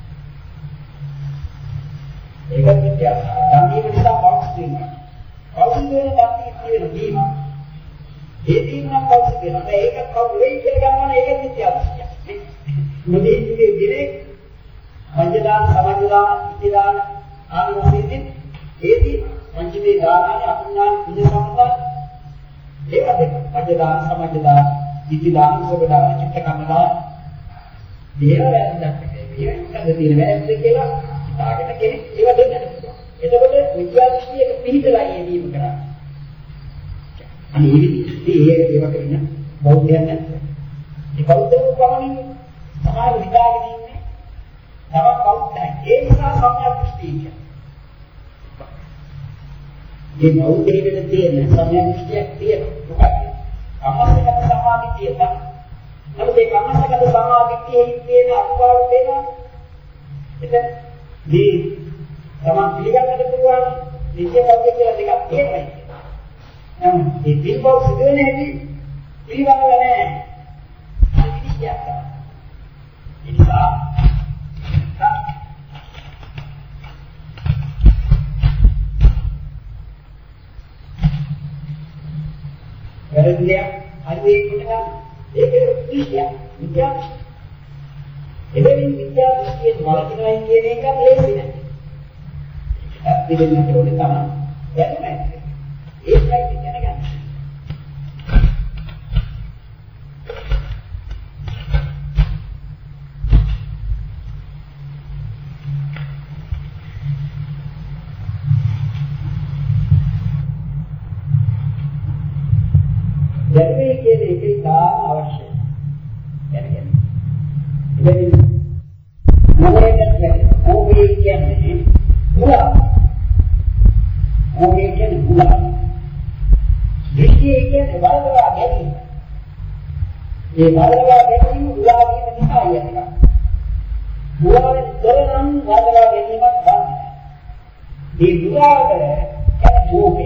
ඒකත් විද්‍යාව. දන් දීම නිසා බවක් වෙනවා. කවුරුන් වෙන දන් කියන දීම. ඒ දීම නම් කවුරුන් වෙනවා. ඒක කවුරු වෙයි කියලා ගන්නවනේ ඒක විද්‍යාව. මොදේ ඉන්නේ දිනේ පංචදාන සමාජදාන ඉතිදාන ආදී වශයෙන් ඒදී පංචමේ දානයි අපුණාන පුණ්‍ය සම්පත් ඒවා දෙක පංචදාන සමාජදාන ඉතිදාන සෝබදාන චිත්ත කම්මදාන දේව වැරද්දක් නෙවෙයි මේකද තියෙන වැරද්ද කියලා හිතාගෙන කෙනෙක් ඒවා දෙන්නට පුළුවන්. එතකොට විද්‍යාදෘෂ්ටියක පිළිතලා යෙදීම කරා. අනේ මේ විදිහට ඒවා කරන බෞද්ධයන් නැත්නම් ඒ බෞද්ධ පමණින් සමාජ විදාගෙන ඉන්නේ තව බෞද්ධයි. ඒ නිසා සම්‍යක් දෘෂ්ටි කියන්නේ. මේ බෞද්ධයෙකුට තියෙන සම්‍යක් දෘෂ්ටියක් තියෙනවා. මොකක්ද? අමස්සගත සමාධිය තමයි. නමුත් ඒ අමස්සගත සමාධියේ තියෙන අනුපාඩු වෙනවා. එතන මේ තමයි පිළිගන්නට පුළුවන් විද්‍ය බෞද්ධ කියලා දෙකක් තියෙනවා. නමුත් මේ පිළිබව සිදුවෙන හැටි පිළිගන්නව නැහැ. හරි විශ්යක් තමයි. ඉතිසා දරුවේ කොට ගන්න. ඒක දෘෂ්ටිය. විද්‍යාව. එබැවින් විද්‍යාව දෘෂ්ටියෙන් වළකිනවයි කියන එක ලේසි නෑ. ඒක පිළිගන්නට ඕනේ තමයි. දැනුම ඇති. ඒකයි දැනගන්න. දැනුමේ කියන එක ඉතාම අවශ්‍යයි. දැනගන්න. ඉතින් මොකේද මොකේ කියන්නේ මුලා. මොකේ කියන්නේ මුලා. දෘෂ්ටිය කියන්නේ වලවලා ගැනීම. මේ වලවලා ගැනීම මුලා වීම නිසා යනවා. මුලාවෙන් තොරනම් වලවලා ගැනීමක් ගන්න. මේ මුලාව කියන්නේ මොකේ?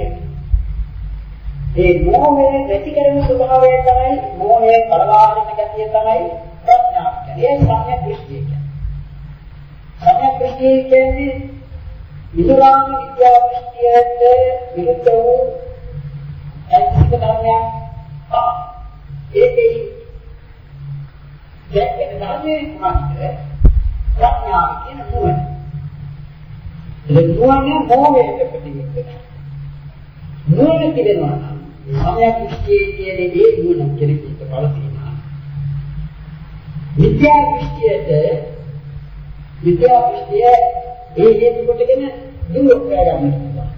ඒ මොහේ නැති කරන ස්වභාවය තමයි මොහේ පරවාහන ගතිය තමයි ප්‍රඥාව කියන්නේ. ඒ සම්‍යක් දෘෂ්ටිය කියන්නේ. සම්‍යක් දෘෂ්ටිය කියන්නේ විදුරාම විද්‍යා දෘෂ්ටියට විරුද්ධ වූ ඇතික ධර්මයක්. ආ ඒකේ දැක්කේ ධර්මයේ මාත්‍ර ප්‍රඥාව කියන නුවණ. ඒ නුවණ මොහේට ප්‍රතිවිරුද්ධයි. නුවණ කියනවා සම්‍යක් දෘෂ්ටියේ කියන ඒ නුවණ කෙනෙකුට පළතිනවා. විද්‍යා දෘෂ්ටියට විද්‍යා දෘෂ්ටිය ඒ හේතු කොටගෙන දුරු කර ගන්න පුළුවන්.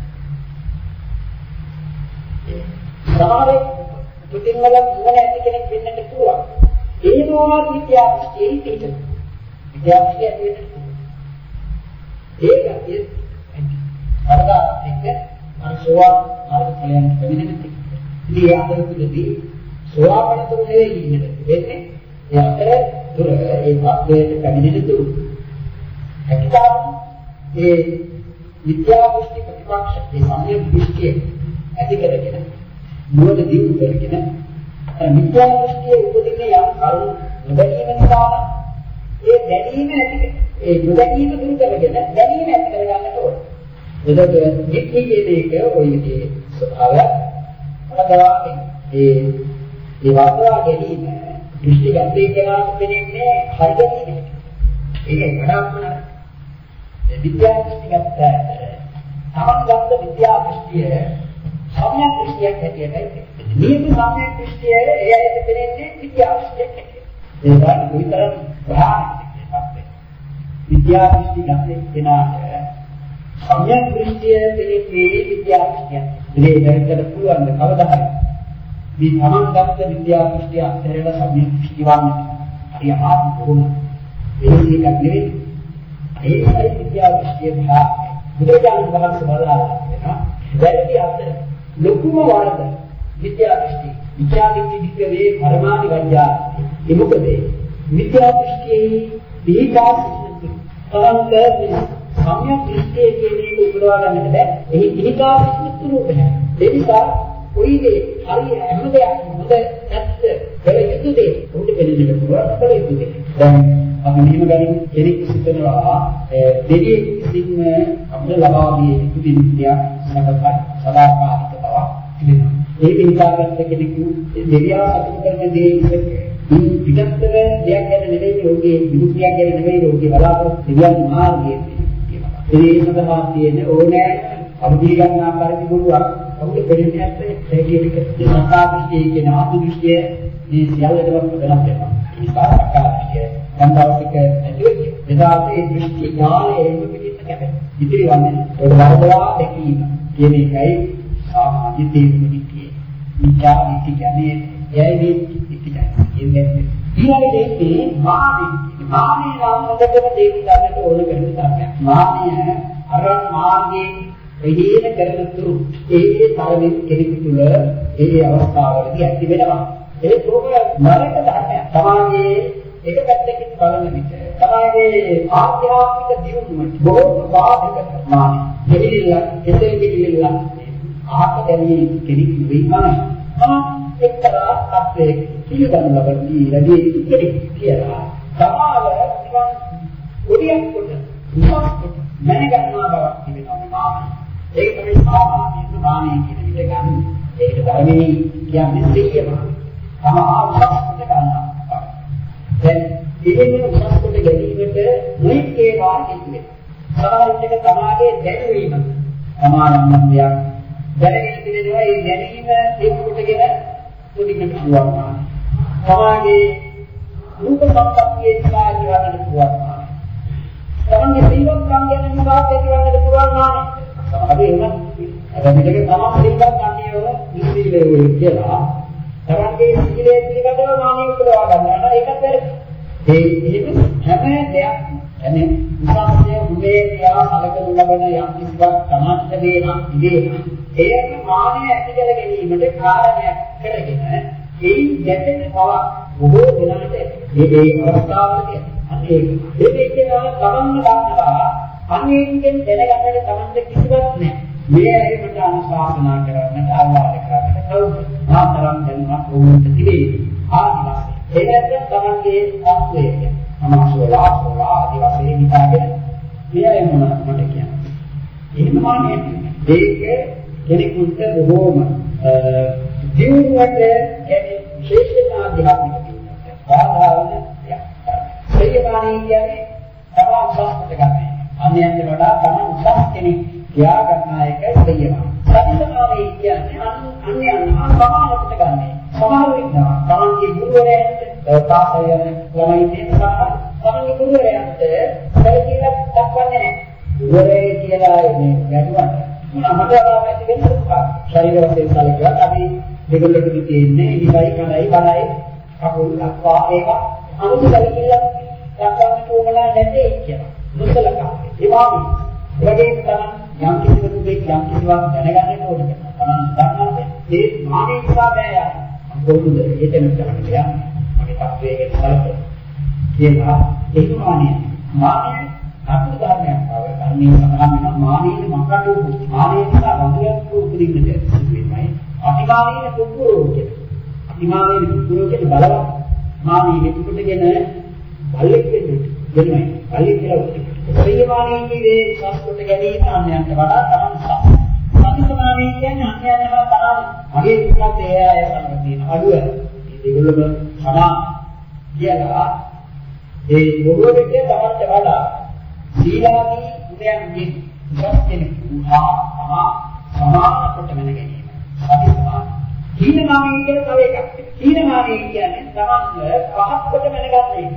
සමහරෙක් පුතින්වල නුවණ ඇති කෙනෙක් වෙන්නට පුළුවන්. ඒ නුවණ විද්‍යා දෘෂ්ටියේ පිටත. විද්‍යා දෘෂ්ටිය වෙන්නට පුළුවන්. ඒකත් අරදා එක්ක අරසෝවා මාර්ග ඵලයන් පැමිණෙන්නේ. ඉතින් ඒ අතරතුරදී සෝවාපන තුනේ ඉන්නද වෙන්නේ ඒ අතර තුර ඒ වාක්‍යයට පැමිණෙන තුරු එක්තාව ඒ විද්‍යා දෘෂ්ටි ප්‍රතිපක්ෂ ඒ සම්‍යක් දෘෂ්ටිය ඇති කරගෙන නුවණ දියුණු කරගෙන විද්‍යා දෘෂ්ටිය උපදින්නේ යම් කරුණු නොදැනීම නිසා ඒ දැනීම ඇති ඒ නොදැනීම දුරු කරගෙන දැනීම ඇති කර ගන්නට ඕනේ. එතකොට නිත්‍ය කියන එක ඔය විදිහේ ස්වභාවය අදවා ඒ ඒ වාසනා ගැනීම දෘෂ්ටි ගතේ කියලා දෙන්නේ හරියට ඒක ගණන්වන විද්‍යා දෘෂ්ටි ගත්තා තමන් ගත්ත විද්‍යා දෘෂ්ටිය සම්‍යක් දෘෂ්ටියක් හැටියට නියම සම්‍යක් දෘෂ්ටිය එයාට දෙන්නේ විද්‍යා දෘෂ්ටියක් හැටියට ඒකත් විතරක් ප්‍රාණිකයක් විද්‍යා දෘෂ්ටි ගත්තේ කෙනාට සම්‍යක් දෘෂ්ටිය දෙන්නේ විද්‍යා දෘෂ්ටියක්. ඉතින් ඒකට පුළුවන් ද කවදා හරි මේ තමන් ගත්ත විද්‍යා දෘෂ්ටිය අතරේලා සම්‍යක් දෘෂ්ටි වන්නේ හරි ආත්ම කොහොම මේක නෙවෙයි. ඒකයි විද්‍යා දෘෂ්ටිය භාගය. බුදුරජාණන් වහන්සේ බලලා වෙනවා. වැරදි අතර ලොකුම වරද විද්‍යා දෘෂ්ටි. විද්‍යා දෘෂ්ටි වේ පරමාණු විද්‍යාව. ඒ මොකද විද්‍යා දෘෂ්ටියේ දීකා තමන්ගේ සම්‍යක් දෘෂ්ටිය කියන එක උපදවා ගන්නට බෑ. එහි ඉනිකා විස්තර නැහැ. ඒ නිසා කොයිදේ හරිය හැම දෙයක්ම හොඳ නැත්ද කළ යුතු දේ උන්ට පිළිගන්න පුළුවන් කළ යුතු දේ. දැන් අපි මෙහෙම ගනිමු කෙනෙක් සිතනවා දෙවියෙක් විසින් අපිට ලබා දිය යුතු විද්‍යාව සකසයි සදාකාලික බව තිබෙනවා. ඒක හිතාගත්ත කෙනෙකු දෙවියා සතුට කරන දේ ඉස්සෙල් පිටත්තර දෙයක් ගැන නෙවෙයි ඔහුගේ විමුක්තියක් ගැන නෙවෙයි ඔහුගේ බලාපොරොත්තු දෙවියන් මාර්ගයේ ඒ සඳහා තියෙන ඕනෑ අවදි ගන්නා පරිපූර්ණයක් අපිට දෙන්නේ නැත්නම් ඒකේක සංකාපිතේ කියන ආතු දෘෂ්ටිය මේ සියල්ලටම වෙනස් වෙනවා. ඒ නිසා සංකාපිතය සම්බන්ධික ඇතුළේ එදාසේ දෘෂ්ටි ඥානයේ එන්න පිටින් කැපෙන. ඉතිරි වන්නේ ඒ වර්ධවා දැකීම කියන එකයි සාමාන්‍ය තේරුමක් කියන්නේ. විචාර ඉති කියන්නේ එයයි ඉති කියන්නේ. ඊළඟට මානෙ මානෙ නම් හොඳටම තේරුම් ගන්නට ඕන වෙන තරමක්. මානෙ අර මාර්ගයේ විහිදෙන කරන තුරු ඒ තරමින් කෙනෙකු තුළ ඒ අවස්ථාවලදී ඇති වෙනවා. ඒ කොහොම නරක ධර්මයක්. සමාජයේ එක පැත්තකින් බලන විට සමාජයේ ආධ්‍යාත්මික දියුණුවට බොහෝ බාධක මානෙ. දෙවිල්ල එතෙන් දෙවිල්ල ආත්මදැලිය කෙනෙක් වෙයිමයි. මම එක්තරා අත්වේක පිළිගන්න ලබන්නේ රැදී කෙනෙක් කියලා. සමාව නිවන් ඔඩියක් කොට උසස් කොට මැනගන්නා බවක් තිබෙනවා මානෙ. ඒක තමයි සාමාන්‍ය මානෙ කියන විදිහ ගන්න. ඒකට ධර්මයේ කියන්නේ සිහියම. තමා උසස්කට ගන්නවා. දැන් ඉතින් උසස් කොට ගැනීමට නොයෙක් ඒවා හිතුවේ. සමහර විට තමාගේ දැනුවීම සමානම දෙයක් දැනගෙන තිබෙනවා. ඒ දැනීම එක් කොටගෙන පුදින්නට පුළුවන්. තමාගේ රූප සම්පත්තියේ ඉස්සාරි වන්නට පුළුවන්. තමන්ගේ සීලවත් සංඥාන විභාග ඇතිවන්නට පුළුවන් නානේ. සමහර වෙලාවට අර විදිහට තමන් සීලවත් සංඥාව නිසීලේ වෙයි කියලා තමන්ගේ සීලයේ පිළිබඳව මානෙ උපදවා ගන්නවා. ඒකත් වැරදි. ඒ එහෙම හැම දෙයක් එනේ විශ්වාසයේ උදේ තියා සලකනු ලබන යම් කිසිවක් තමන්ට වේනම් ඉදේනම් ඒක මානෙ ඇති කර ගැනීමට කාරණයක් කරගෙන ඒ ගැටෙන බව බොහෝ වෙලාවට මේ මේ අවස්ථාවලදී අනේ ඒක කියනවා තමන්ම දන්නවා අනේකින් දැනගන්නට තමන්ට කිසිවක් නැහැ. මේ ඇයිමට අනුශාසනා කරන්නට ආවාද කරන්නට කවුද? ආතරම් දැනුමක් වුණත් තිබේ. ආනිවාස. ඒ නැත්නම් තමන්ගේ සත්‍යය අමාසෝලා සෝලා ආදී වශයෙන් හිතාගෙන මේ මොන මට කියන්නේ. එහෙම මානෙ ඒක කෙනෙකුට බොහෝම ජීවිතයට කියන්නේ විශේෂම ආධ්‍යාත්මික ජීවිතයක්. සාධාරණ දෙයක්. සේයමානී කියන්නේ තමා උසස්කට ගන්න. අන්‍යයන්ට වඩා තමා උසස් කෙනෙක් කියා ගන්න එක සේයමානී. සතිසමාවේ කියන්නේ අන්‍යයන් සමානකට ගන්න. සමහර වෙලාවට තමන්ගේ ගුරුවරයාට පාසලෙන් ළමයි දෙන්නා තමන්ගේ ගුරුවරයාට සැලකිල්ලක් දක්වන්නේ නැහැ. ගුරුවරයා කියලා මේ ගැටුමක් මොනවද ආවද කියන්නේ ශරීර වශයෙන් සැලකුවා අපි දෙගොල්ලෙකුට තියෙන්නේ ඉබයි කනයි බලයි අකුල් අක්වා ඒක අමුතු සැලකිල්ලක් දක්වන්න ඕමලා නැtei කියලා. මුසලකා. ඒ වගේම වගේම තමයි යම් කිසිවෙකුගේ යම් කිසිවක් දැනගන්න ඕනේ. තමන් දන්නවා ඒ මානෙ නිසා බෑ යන්න. කොහොමද එතන කරන්නේ? අපි තත්වයේ සැලකලා කියනවා ඒක මානෙ. මානෙ අතුරු ධර්මයක් බව ධර්මයේ සඳහන් වෙනවා. මානෙ මකට මානෙ නිසා වඳුරක් උපදින්නට සිදුවෙන්නේ. අතිමානීය කුකුරෝ කියන. අතිමානීය කුකුරෝ කියන බලවත් මානීය කුකුටගෙන බල්ලෙක් වෙන්නේ. දෙන්නයි. බල්ලෙක් කියලා උපදිනවා. ප්‍රියමානීය කියන්නේ සංස්කෘත ගැනීම අන්‍යයන්ට වඩා තරම් සාහ. සතිමානීය කියන්නේ අන්‍යයන්ට තරම් අගේ කුණත් ඒ අය සම්බන්ධ තියෙන අඩුව. මේ දෙගොල්ලම සමාන කියලා ඒ බොහෝ දෙනෙක් තමන්ට වඩා සීලාදී උදයන්ගේ උසස් කෙනෙක් වුණා තමා සමාන කොට වෙන ගැනීම. සතිසමාන. හීනමානී කියන තව එකක්. හීනමානී කියන්නේ තමන්ව පහත් කොට වෙනගන්න එක.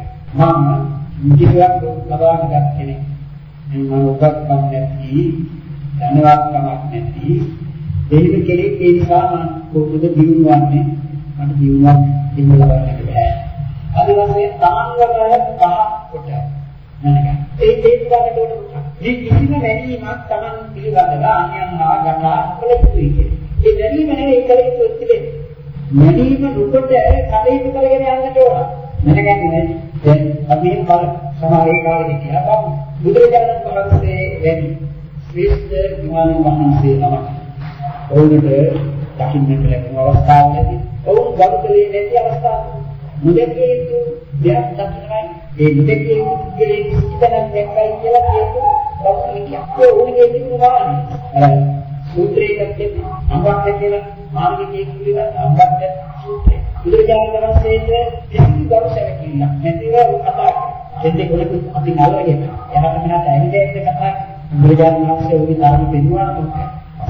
මම කිසිවක් ලබාගෙන ගන්න කෙනෙක්. මම උගත්කම් නැති, ධනවත්කමක් නැති, දෙහිම කෙනෙක් ඒ නිසා මම කොහොමද දිනුවන්නේ? මට දිනුවක් දෙන්න ලබන්නට බෑ. අද වශයෙන් තමන්ව පහත් කොට වෙනගන්න. ඒ තේරුම් ගන්නට ඕන. මේ කිසිම වැණීමක් තමන් පිළිබඳව අන්‍යයන් හා ගණනා කළ යුතුයි කියන්නේ. ඒ දැනීම නෙවෙයි කල යුතු තිබෙන්නේ. දැනීම නුකොට කටයුතු කරගෙන යන්නට ඕන. දැනගන්නේ දැන් අපි බල සමාජයේ කාලෙදී කියලා බලමු. බුදුරජාණන් වහන්සේ වැඩි ශ්‍රේෂ්ඨ විමාන වහන්සේ නමක්. ඔවුන්ට දකින්නට ලැබෙන අවස්ථාවකදී ඔවුන් වරුකලේ නැති අවස්ථාවක්. මුදකේ යුතු දෙයක් දක්වනයි. ඒ මුදකේ යුතු කෙලෙස් ඉතනක් දැක්කයි කියලා කියපු බෞද්ධ කියන්නේ ඔවුන්ගේ තිබුණා. සූත්‍රයකට කියන්නේ අංගක් කියලා මාර්ගිකයේ පිළිවෙල අංගක් සූත්‍රය. බුදුරජාණන් වහන්සේට කිසි දවසකින් නැතිව කතා දෙන්නේ කොලෙක අපි නලරගෙන එහාට මෙහාට ඇවිදෙන්න කතා බුදුරජාණන් වහන්සේ උගේ ධර්ම දෙන්නවා.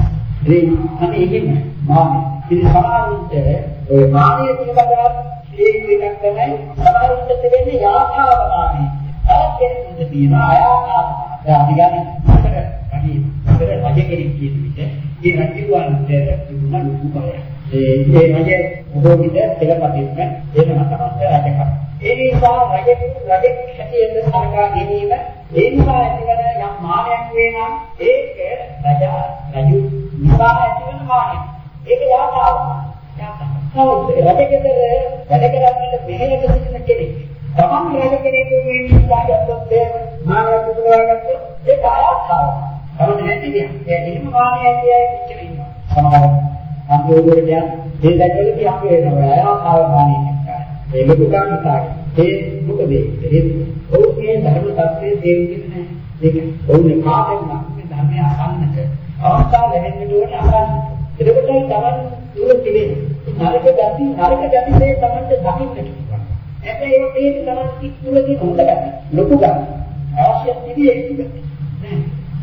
ඒ අනේ ඒකෙන් මානෙ ඉතින් සමහරුන්ට ඔය මානෙ පිළිබඳව ඒ එකක් තමයි සමහරුන්ට දෙන්නේ යාථාවතාවය. තවත් කෙනෙකුට තියෙන අයාථාව. දැන් අපි ගන්න අතර අපි අතර රජ කෙනෙක් කියන විට ඒ රජුවන්ට තිබුණ ලොකු බලයක්. ඒ ඒ රජ බොහෝ විට පෙළපතින්න එනවා තමයි රජකම්. ඒ නිසා රජෙකු රජෙක් හැටියට සලකා ගැනීම ඒ නිසා ඇතිවන යම් මානයක් වෙනා ඒක රජ රජු නිසා ඇතිවන මානයක්. ඒක යාතාව. යාතාව. රජකෙතර වැඩ කරන්නට මෙහෙයට සිටින කෙනෙක්. තමන් රජ කෙනෙකු වෙන නිසා ගත්තොත් ඒ මානයක් උපදවාගත්තොත් ඒක ආයාතාව. තමයි නැති දෙයක්. ඒ නිම මානයක් කියයි කොච්චර ඉන්නවා. සමහර අන්තිමට දැන් මේ දැක්කලදී අපි වෙනවා ආයාතාව මානයක්. ඒ ලොකු කාරණාවක්. ඒ මොකද ඒ ඔවුන්ගේ ධර්ම tattve තේරුම් ඒක ඔවුන් කාටද මේ ධර්මය අහන්නට අවස්ථාව ලැබෙන්න ඕනේ අහන්න. එතකොට තමන් දුර තිබෙන්නේ නරක ගති නරක ගතිසේ තමයි දකින්නට පුළුවන්. හැබැයි ඒක මේ තමයි කිතුලදී හොඳ ගති. ලොකු ගති. අවශ්‍ය තිබිය යුතු ගති. නෑ.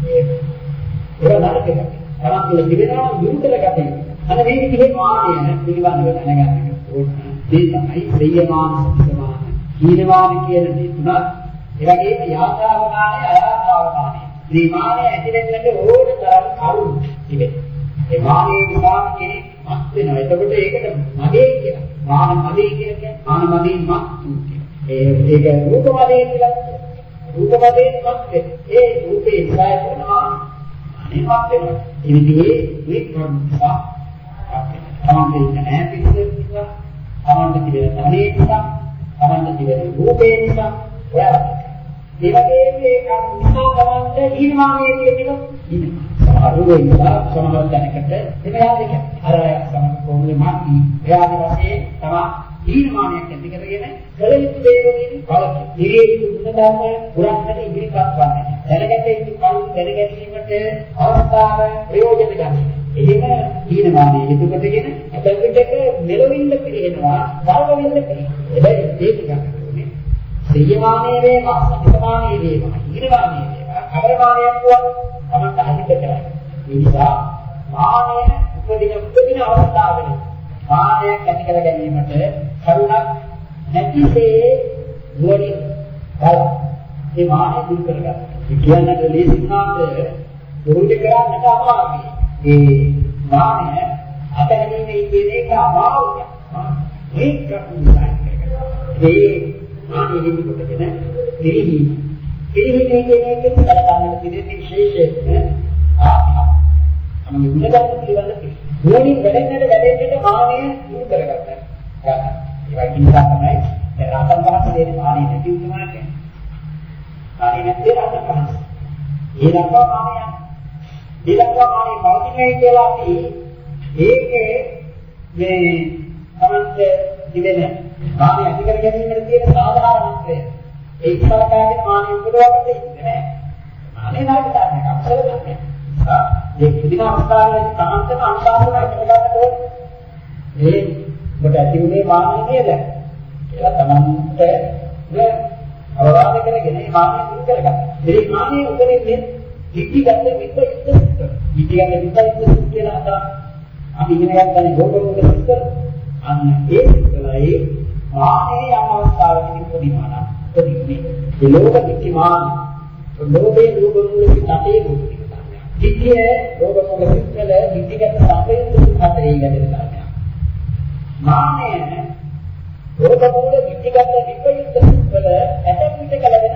ඒක නරක ගති. තමයි තිබෙනවා විරුද්ධ ගති. අන්න මේ විදිහේ මානය පිළිබඳව දැනගන්න ඕනේ. මේ තමයි ප්‍රියමාන සමාන. හීනමාන කියන මේ තුනක්. ඒ වගේම යාත්‍රාවමානය අයාත්‍රාවමානය. මේ මානය ඇති වෙන්නට ඕන තරම් කරුණු තිබෙනවා. ඒ මානයේ විපාක කෙනෙක් මත් වෙනවා. එතකොට ඒකට මදේ කියලා. මාන මදේ කියන්නේ මාන මදේ මත් කියන. ඒ ඒක රූප මදේ කියලා. රූප මදේ මත් වෙන්නේ. ඒ රූපේ විපාක කරනවා. මානේ මත් වෙනවා. ඒ විදිහේ මේ කර්මසා තමන්ගේ නැහැ පිළිවෙල තමන්ට තිබෙන ධනේ නිසා තමන්ට තිබෙන රූපේ නිසා ඔයාලා ඒ වගේම ඒ කර්ම නිසා තමන්ට ඊනමානයේ තියෙන ඉන්න සමහරව නිසා සමහර දැනකට එමයාදක අර සමහර කොහොමද මාටි එයාගේ වශයෙන් තමයි ඊනමානයක් ඇති කරගෙන කල යුතු දේවලින් බලක ඉරේ උන්නදාම පුරන්නට ඉදිරිපත් වන්නේ දැනගත යුතු කල් දැනගැනීමට අවස්ථාව ප්‍රයෝජන ගන්න. එහෙම ඊනමානයේ හිතුවටගෙන අපේ විදක මෙලොවින්ද පිළිහෙනවා වර්ග වෙන්න පිළිහෙනවා. එබැවින් ඒක ගන්න ඕනේ. සියමානයේ වේවා, සතිමානයේ වේවා, ඊනමානයේ වේවා, කවරමානයක් වුවත් තමන්ට අහිත කරයි. ඒ නිසා මානය උපදින උපදින අවස්ථාවල මානයක් ඇති කර ගැනීමට කරුණක් නැතිසේ නුවණින් බල. මේ මානය දුරු කරගන්න. ඒ කියන්නේ ලේසිනාට දුරුද කරන්නට අමාරුයි. ඒ මානය අතහැරීමේ කියන එක අමාරුයි. මේක උදාහරණ කරගන්න. මේ මානය හිමිකොටගෙන පිළිහි පිළිහිනේ කියන එක බලන්න තියෙන විශේෂයෙන් ආහා. අමු ගුණධර්ම පිළිබඳ මොනින් වැඩෙන්නට වැඩෙන්නට මානය දුරු කරගන්න. ගන්න. ඒ වගේ නිසා තමයි රාතන් වහන්සේ දෙන මානය නැති වුණා කියන්නේ. මානය නැති රාතන් වහන්සේ. ඒ දක්වා මානය ඊළඟට මානේ පවතිනයි කියලා අපි ඒකේ මේ සමන්ත දිවෙන මානේ ඇති කර ගැනීමට තියෙන සාධාරණත්වය ඒ ඉස්සරහට මානේ උපදවන්න දෙන්නේ නැහැ. මානේ නාටකයක් අපසල නැහැ. ඒ කිසිම අවස්ථාවක සමන්තන අනුශාසනා කරගන්න ඕනේ. මේ ඔබට ඇති උනේ මානේ නේද? කියලා තමන්ට මේ අවවාද කරගෙන මේ මානේ දුරු කරගන්න. මේ මානේ උපදින්නේ ඉතිගත විපරිත සුත්‍ර. ඉතිගත විපරිත සුත්‍ර කියන අත අපි ඉගෙන ගන්න ගෝඨෝපක සුත්‍ර. අන්න ඒ සුත්‍රයේ මානේ යම් අවස්ථාවකදී උපදිනවා. උපදින්නේ. ඒ ලෝක විචිමාන. ලෝකේ රූප මුල පිටේ රූප. ඉතියේ රූප මුල පිටේ ඉතිගත සම්පේත සුත්‍රයේ ගැදෙනවා. මානේ රූප මුල ඉතිගත විපරිත සුත්‍ර ඇතම් විට කලගෙන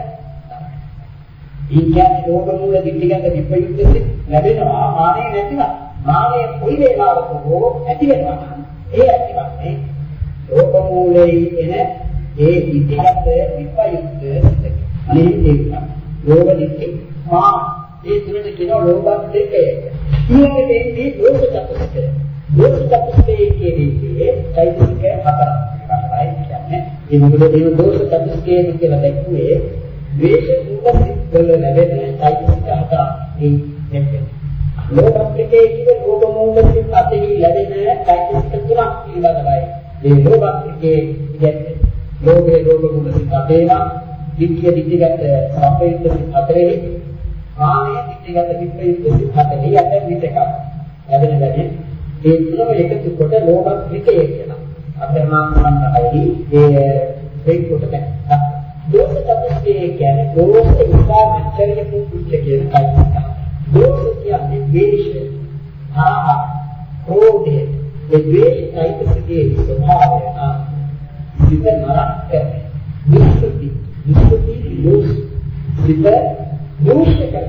ඉන්දියාවේ රෝග මූල දිට්ඨිගත විපයුක්තෙ ලැබෙනවා මානෙ නැතිව මානෙ කොයි වේලාවක හෝ ඇති වෙනවා ඒ ඇතිවන්නේ රෝග මූලයේ එන ඒ දිට්ඨිගත විපයුක්ත අනේ ඒක රෝග දිට්ඨි මා ඒ තුනට කියන රෝග දෙකේ ඊළඟට මේ දෝෂ චතුස්කය දෝෂ චතුස්කයේ කියන්නේ චෛතසික හතරක් තමයි කියන්නේ ඒ මොකද මේ දෝෂ චතුස්කයේ කියලා දැක්ුවේ ද්වේෂ රූප සිත්වල ලැබෙන චෛතසික හතරක් මේ දෙකේ. ලෝකත්‍රිකයේ කියන රූප මූල සිත් අතෙහි ලැබෙන චෛතසික තුනක් පිළිබඳවයි. මේ ලෝකත්‍රිකයේ කියන්නේ ලෝකේ රූප මූල සිත් අතේවා, විද්‍ය දිටිගත සම්පේත සිත් අතරෙහි, ආනේ දිටිගත විප්‍රයුක්ත සිත් අතරෙහි අත විදක ලැබෙන බැවින් මේ තුනම එකතු කොට ලෝකත්‍රිකයේ කියනවා. අතරමානයි ඒ දෙක කොට බෑ. දෝෂ චතුස්කයේ කියන්නේ දෝෂ විපාක මච්චරිය පුච්ච කියන කයික. දෝෂ කියන්නේ ද්වේෂය, ආහ, ක්‍රෝධය, ඒ ද්වේෂ චෛතසිකයේ ස්වභාවය නම් සිත නරක කරන්නේ. විසුද්ධි, විසුද්ධි දෝෂ, සිත දෝෂ කරන්නේ.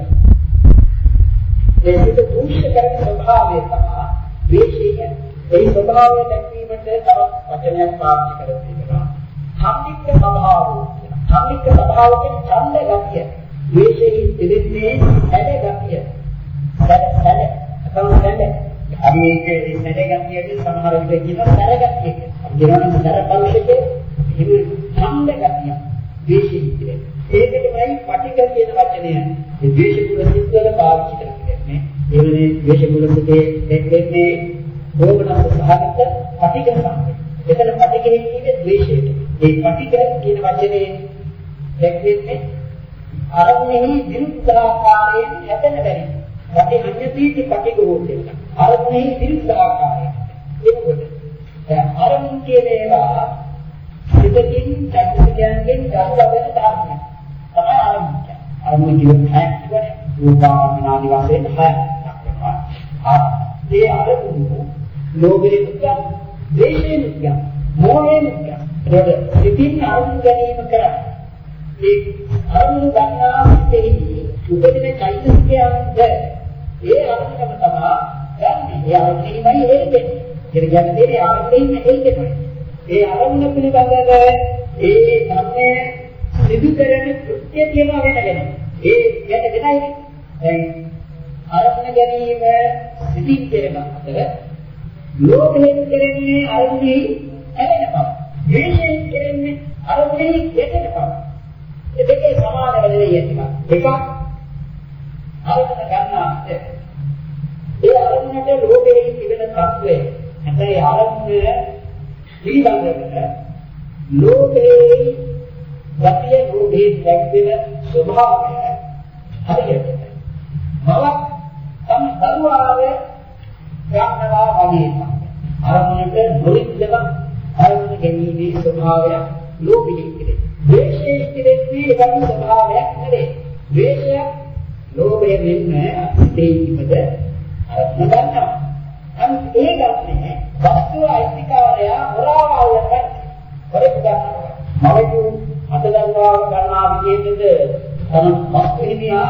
ඒ සිත දෝෂ කරන ස්වභාවය තමයි ද්වේෂය කියන්නේ. ඒ ස්වභාවය දැක්වීමට තවත් වචනයක් පාවිච්චි කරලා තියෙනවා. සම්නික්ක ස්වභාවය. සම්නික්ක ස්වභාවයෙන් ඡන්ද ගතිය. ද්වේෂයෙන් දෙදෙන්නේ හැඩ ගතිය. හැඩ හැඩ. අතන හැඩ. අපි මේක හැඩ ගතියදී සමහර විට කියනවා සැර ගතිය කියලා. අපි කියනවා සැර පෞෂකේ හිමි ඡන්ද ගතිය. ද්වේෂයෙන් කියන්නේ. ඒකෙමයි පටික කියන වචනය. මේ ද්වේෂ කුල සිත්වල පාවිච්චි කරන්නේ. එවනේ ද්වේෂ කුල සිතේ එක්කෙන්නේ භෝගන සහගත පටිඝ සංවේගය. එතන පටිඝය කියන්නේ ද්වේෂයට. ඒ පටිඝ කියන වචනේ දැක්වෙන්නේ අරමුණෙහි විරුද්ධාකාරයෙන් හැදෙන බැරි. පටිඝඤ්ඤති පටිඝෝ කියලා. අරමුණෙහි විරුද්ධාකාරයෙන්. එතකොට දැන් අරමුණ කියන ඒවා සිතකින් චෛතසිකයන්ගෙන් ගලවගෙන දාන්න. තමයි අරමුණ කියන්නේ. අරමුණ කියන්නේ හයක් කියන්නේ රූපාවචනාදි වශයෙන් හයක් දක්වනවා. ආ ඒ අරමුණ ලෝභයෙන් උත්සාහ, ද්වේෂයෙන් උත්සාහ, මෝහයෙන් උත්සාහ. ඒක සිතින් අරමුණ ගැනීම කරන්නේ. ඒ අරමුණ ගන්නා සිතෙහි උපදින චෛතසිකයන්ද ඒ අරමුණම තමයි ගන්න. ඒ අරමුණෙහිමයි හේතෙන්නේ. ඒක කියන්නේ ඒ අරමුණෙහිම හේතෙන්නේ. ඒ අරමුණ පිළිබඳව ඒ ධර්මය සිදු කරන කෘත්‍ය කියනවා වෙනගෙන. ඒ ගැට වෙනයි. දැන් අරමුණ ගැනීම සිතින් කරන අතර ලෝභයෙන් කරන්නේ අරමුණෙහි ඇලෙන බව. ද්වේෂයෙන් කරන්නේ අරමුණෙහි ගැටෙන බව. ඒ දෙකේ සමාන වෙලෙයි යනවා. එකක් අරමුණ ගන්නාට ඒ අරමුණට ලෝභයෙන් තිබෙන තත්වය නැත්නම් අරමුණ පිළිබඳව ලෝභයේ ගතිය ලෝභයේ දැක්වෙන ස්වභාවය හරියට මවක් තම දරුවාව ගන්නවා වගේ අරමුණට නොරිද්දව අරමුණ ගැනීමේ ස්වභාවය ලෝභයේ ඉතිරේ. ද්වේෂයේ ඉතිරෙන්නේ ඒකම ස්වභාවයක් නෙවේ. ද්වේෂය ලෝභයෙන් වෙන්නේ තේීමද අරමුණ ගන්නවා. අන්න ඒ ගන්නේ වස්තුව අයිතිකාරයා හොරාවල්ලට හොරෙක් ගන්නවා. මවෙකු අත දන්වාව ගන්නා විදිහටද තම වස්තු හිමියා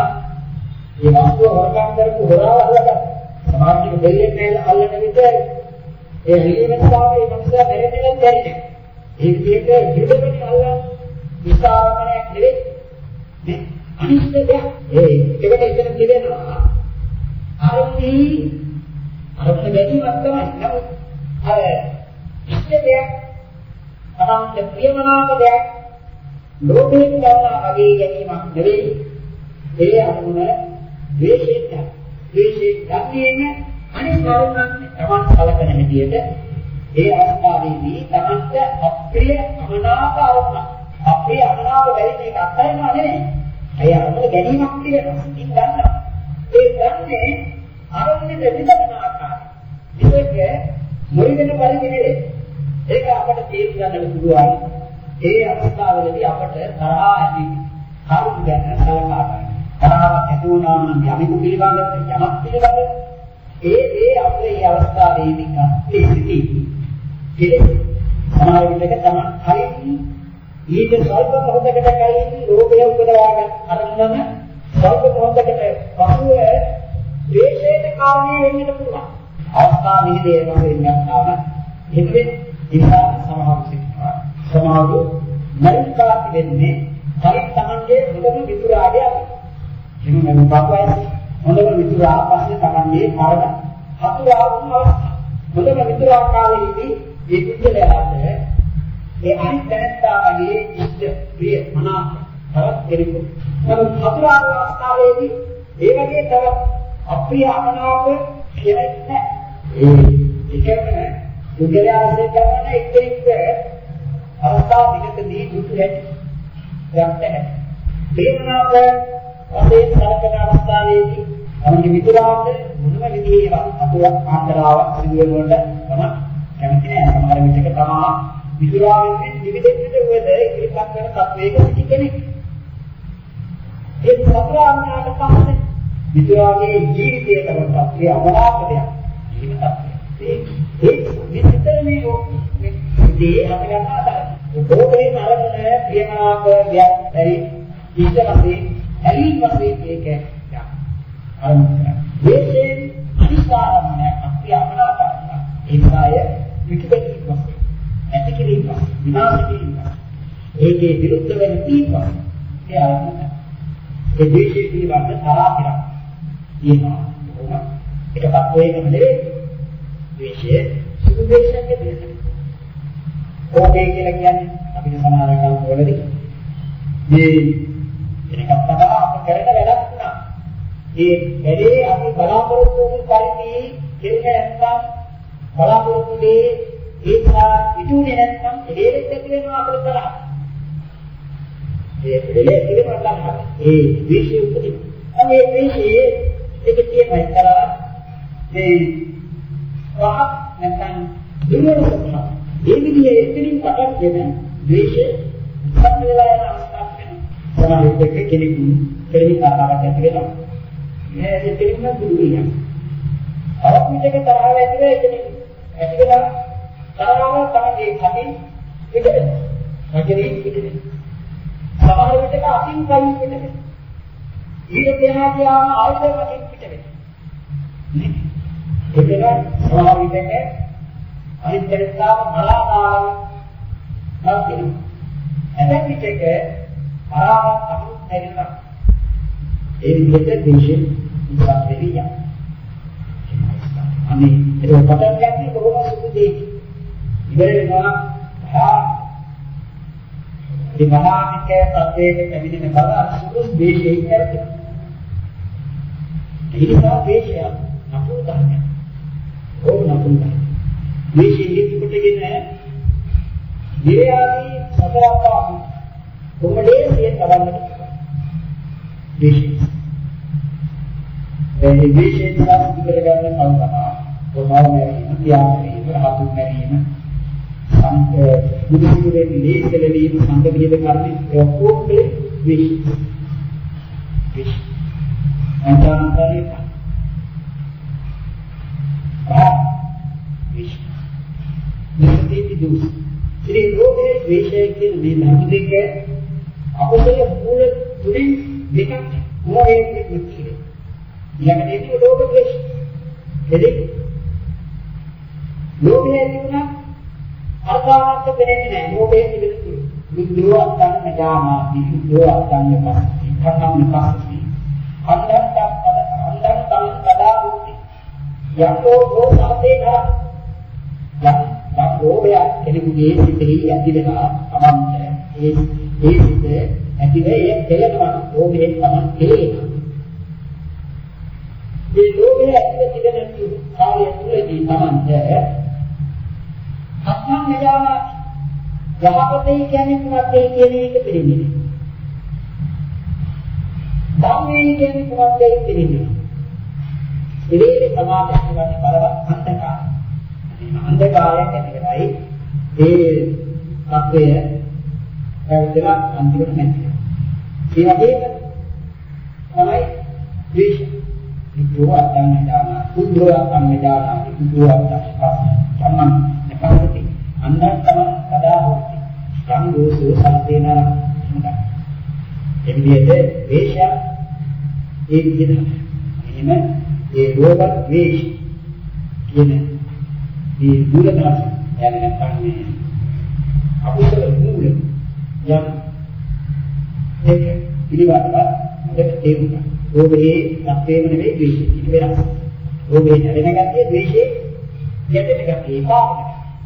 ඒ වස්තුව හොරකම් කරපු හොරාවල්ලට සමාජික දෙවියන් අල්ලන විට ඒ හිමිනස්වාමී මනුස්සයා මෙරෙන්නේ නැහැ. ඒ විදිහට විදුලින් අල්ලන විස්තරණයක් නෙවෙයි. නේ අනිත් දෙයක් ඒ ඒකට ඉතන කියනවා අරමුණි අරමුණ ගැනීමක් තමයි. නමුත් අර ඉෂ්ට දෙයක් තමයි ප්‍රියමනාප දෙයක් ලෝභයෙන් ගන්නා වගේ ගැනීමක් නෙවෙයි. ඒ අරමුණ ද්වේෂයෙන් ගන්න. ද්වේෂයෙන් ගන්නේම අනිත් අරමුණ තමන් කලකන හැටියට ඒ අවස්ථාවේදී තමන්ට අප්‍රිය අමනාප අරමුණ අප්‍රිය අමනාප බැරි මේක අත්හරිනවා නෙවෙයි. ඒ අරමුණ ගැනීමක් තියෙනවා. ඉතින් ගන්නවා. ඒ ගන්නේ අරමුණේ දෙවිදන ආකාරය. මේක මොරිදෙන පරිදි නෙවෙයි. ඒක අපට තේරුම් ගන්නට පුළුවන්. ඒ අවස්ථාවේදී අපට තරහ ඇති කරුණු ගැන කලකා ගන්න. තරහක් ඇති වුණා නම් යමෙකු පිළිබඳව යමක් පිළිබඳව ඒ ඒ අපේ මේ අවස්ථාවේදී කටේ සිටි. කෙලෙස් සමාන විදිහට තමයි හරියි. ඊට ස්වල්ප මොහොතකට කලින් ලෝභය උපදවාගෙන අරමුණම ස්වල්ප මොහොතකට පසුව ද්වේෂයට කාරණේ වෙන්නට පුළුවන්. අවස්ථා විහිදේම වෙන්නත් ආව. හිතේ ඉන්නා සමහර සිද්ධා. සමාධි මරිකාති වෙන්නේ හරි තමන්ගේ මුදම විතුරාගේ අපි. එනම් මොකක්ද? මුදම විතුරා පස්සේ තමන්ගේ මරණ හතුරා වුණ අවස්ථාව. මුදම විතුරා කාලයේදී ඒ විද්‍යාලයට ඒ අනිත් දැනත්තාගේ ඉෂ්ට ප්‍රිය මනාප තවත් කෙනෙකු. නමුත් හතුරා අවස්ථාවේදී ඒ වගේ තව අප්‍රිය අමනාප කෙනෙක් නැහැ. ඒ එකම දුකයාසේ කරන එක එක අවස්ථා විකතදී දුක ඇති. යක්තේ. ප්‍රේමනාප වශයෙන් සලකන අවස්ථාවේදී අනුගේ විතරාට මොනම විදිහේවත් අතුරක් ආන්තරාවක් සිදු වෙනකොට තමයි කැමති නෑ. සමහර විටක තමයි විතරාවෙන් විවිධ විවිධ වෙද ඉලක්ක කරන තත්වයක සිටි කෙනෙක්. ඒ සතරාන්නාට පස්සේ විතරාගේ ජීවිතයකට පස්සේ අමලාපදයක් ජීවිතයක්. ඒ ඒ විතරනේ මේ අපි ගන්නවා. බොහෝමේ නරකන ප්‍රියමනාප දෙයක් ඇරි ඉස්සරහේ ඇලීම් වශයෙන් ඒක යක් අරමුණ. මේකෙන් අනිස්කාරණය අපි අපනාපන ඒකය විකෘති වශයෙන් ඇති කිරීම විනාශ කිරීම ඒකේ විරුද්ධ වෙන තීපා ඒ අරමුණ. ඒ දේශේ පිළිබඳ තරහිරක් තියෙනවා. ඒක පත්වේකම නෙවෙයි. දේශයේ සුදු දේශයක් දෙන්නේ. ඕකේ කියලා කියන්නේ අපිට සමහර කල් වලදී මේ එකක් තමයි අප කරන වැඩක් නා. ඒ වැඩේ අපි බලාපොරොත්තු වුණු පරිදි කෙරෙන්නේ නැත්නම් බලාපොරොත්තු දෙේ ඒක ඉතුනේ නැත්නම් එලෙලෙත් ඇති වෙනවා අපේ තරහ. ඒ එලෙලෙත් ඉතිරිම තරහ. ඒ ද්වේෂය උපදින. මේ ද්වේෂයේ ඒක තියෙනවා තරහ. මේ වහ නැත්නම් දුර්වල ස්වභාවය. ඒ විදිහේ එතනින් පටන් ගෙන ද්වේෂය සම්මේලන අවස්ථාවක් වෙනවා. සමහර විට කෙනෙකු කෙරෙහි ආකාරයක් ඇති වෙනවා. මේ එතනින්ම දුරු වෙනවා. අවක් විටක තරහ ඇති වෙලා එතනින් ඇති වෙලා තරහව තමයි කටින් පිට වෙනවා. වචනේ පිට වෙනවා. සමහර විටක අතින් කයින් පිට වෙනවා. ඊට දෙහා ගියාම ආයතන වලින් පිට වෙනවා. නේ? ඒක සමහර විටක අනිත් දෙන්නාම බලාදාන නැතිනම් එතෙන් විටක ආව අමුත් නැරිලා ඒ විදිහට දේශේ ඉස්සරහිය අනේ ඒක පටන් ගන්නේ කොහොමද සුදු දෙයක් ඉවර වෙනවා ආ මේ මහානික ප්‍රත්‍යේක පැමිණෙන බව සුදු දේශේ කරේ ඒ නිසා දේශය අපෝ ධර්මය ඕන නපුන්දා මේ ශීලිත කොටගෙන දිව්‍යාදී සතරපා කොමඩේ සිය තබන්නට දේශය ඒ දේශයෙන් සාධු කරගන්න කල්පනා කොමාවැරි තියාගෙන රහතුන් මැරීම සංක බුදුසුරේ නිලේකලවීම සංගවිද කරන්නේ ඒ ඔක්කොම දේශය දේශය අන්තර්ගතයි ආ දේශය නිසතිති දුස් ශ්‍රී රෝධේ ද්වේෂයේ කියන මේ ධර්ම දෙක අපෝසල මූල තුලින් දෙකක් මොහේ විච්චි. ඊළඟට ඒක ලෝභ ද්වේෂ. එදෙක ලෝභය තිබුණා අර්ථාර්ථ දෙන්නේ නැහැ. ලෝභයේ තිබෙන තුරු. විද්‍යාව අත්දන්න ඥානාති විද්‍යාව අත්දන්න පස්සී. කර්ණම් පස්සී. අන්දන් පද අන්දන් තම සදා මුක්ති. යකෝ දෝසාතේ නා යම් යම් ලෝභය කෙනෙකුගේ සිතෙහි ඇති වෙනවා අමන්ත ඒ ඒ සිත ඇති වෙයි තේනවා ලෝභයෙන් තමයි තේරෙනවා මේ ලෝභය ඇති තිබෙන කාර්ය තුළදී තමන්ට අත්මන් නෑන යහපතේ කියන්නේ මොකක්ද කියන එක පිළිගන්නේ ධම්මේ කියන්නේ මොකක්ද පිළිගන්නේ ඉතින් සමාජයක් කියන්නේ බලවත් අන්තකාරය අන්ධකාරයක් ඇති වෙනයි ඒ තත්වය පැවැදලා අන්තිමට නැති වෙනවා. ඒ වගේම තමයි ද්වේෂ. විද්‍යාව අඥාන කුද්දෝව අඥාන කුද්දෝව අඥාන සම්මන් නැපහති අන්නන් තම සදා හොති. යම් දෝෂෝ සම්පේන හොඳයි. ඒ විදිහට ද්වේෂය ඒ විදිහට එහෙම ඒ රෝග ද්වේෂ කියන මේ දුරදහස යන්නේ නැත්නම් මේ අකුසල මූල යම් දෙක පිළිබඳව හොඳට තේරුම් ගන්න. ඕකේ සත්‍යම නෙවෙයි ද්වේෂය. ඊට වෙනස්. ඕකේ හැදෙන ගැතිය ද්වේෂයේ ගැටෙන ගැතිය පාපන.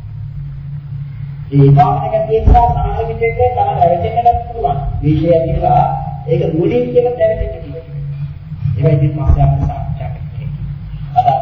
ඒ පාපන ගැතිය නිසා සමාන විදිහට තමයි රැවටෙන්නත් පුළුවන්. ද්වේෂය ඇතිලා ඒක දුලින් කියලා දැනෙන්න කිව්වා. ඒවා ඉතින් මාසයක් සාක්ෂාත් කරගන්න.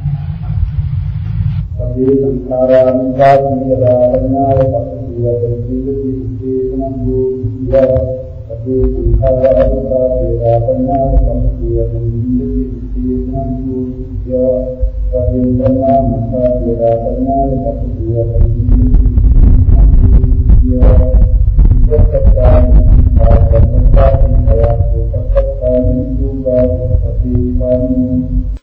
සබ්බේ සංඛාරානුසා සංයදාරණාය පස්සීවදීති විශේෂණං භූතිය සබ්බේ සංඛාරානුසා සංයදාරණාය පස්සීවදීති විශේෂණං භූතිය සබ්බේ සංඛාරානුසා සංයදාරණාය පස්සීවදීති විශේෂණං භූතිය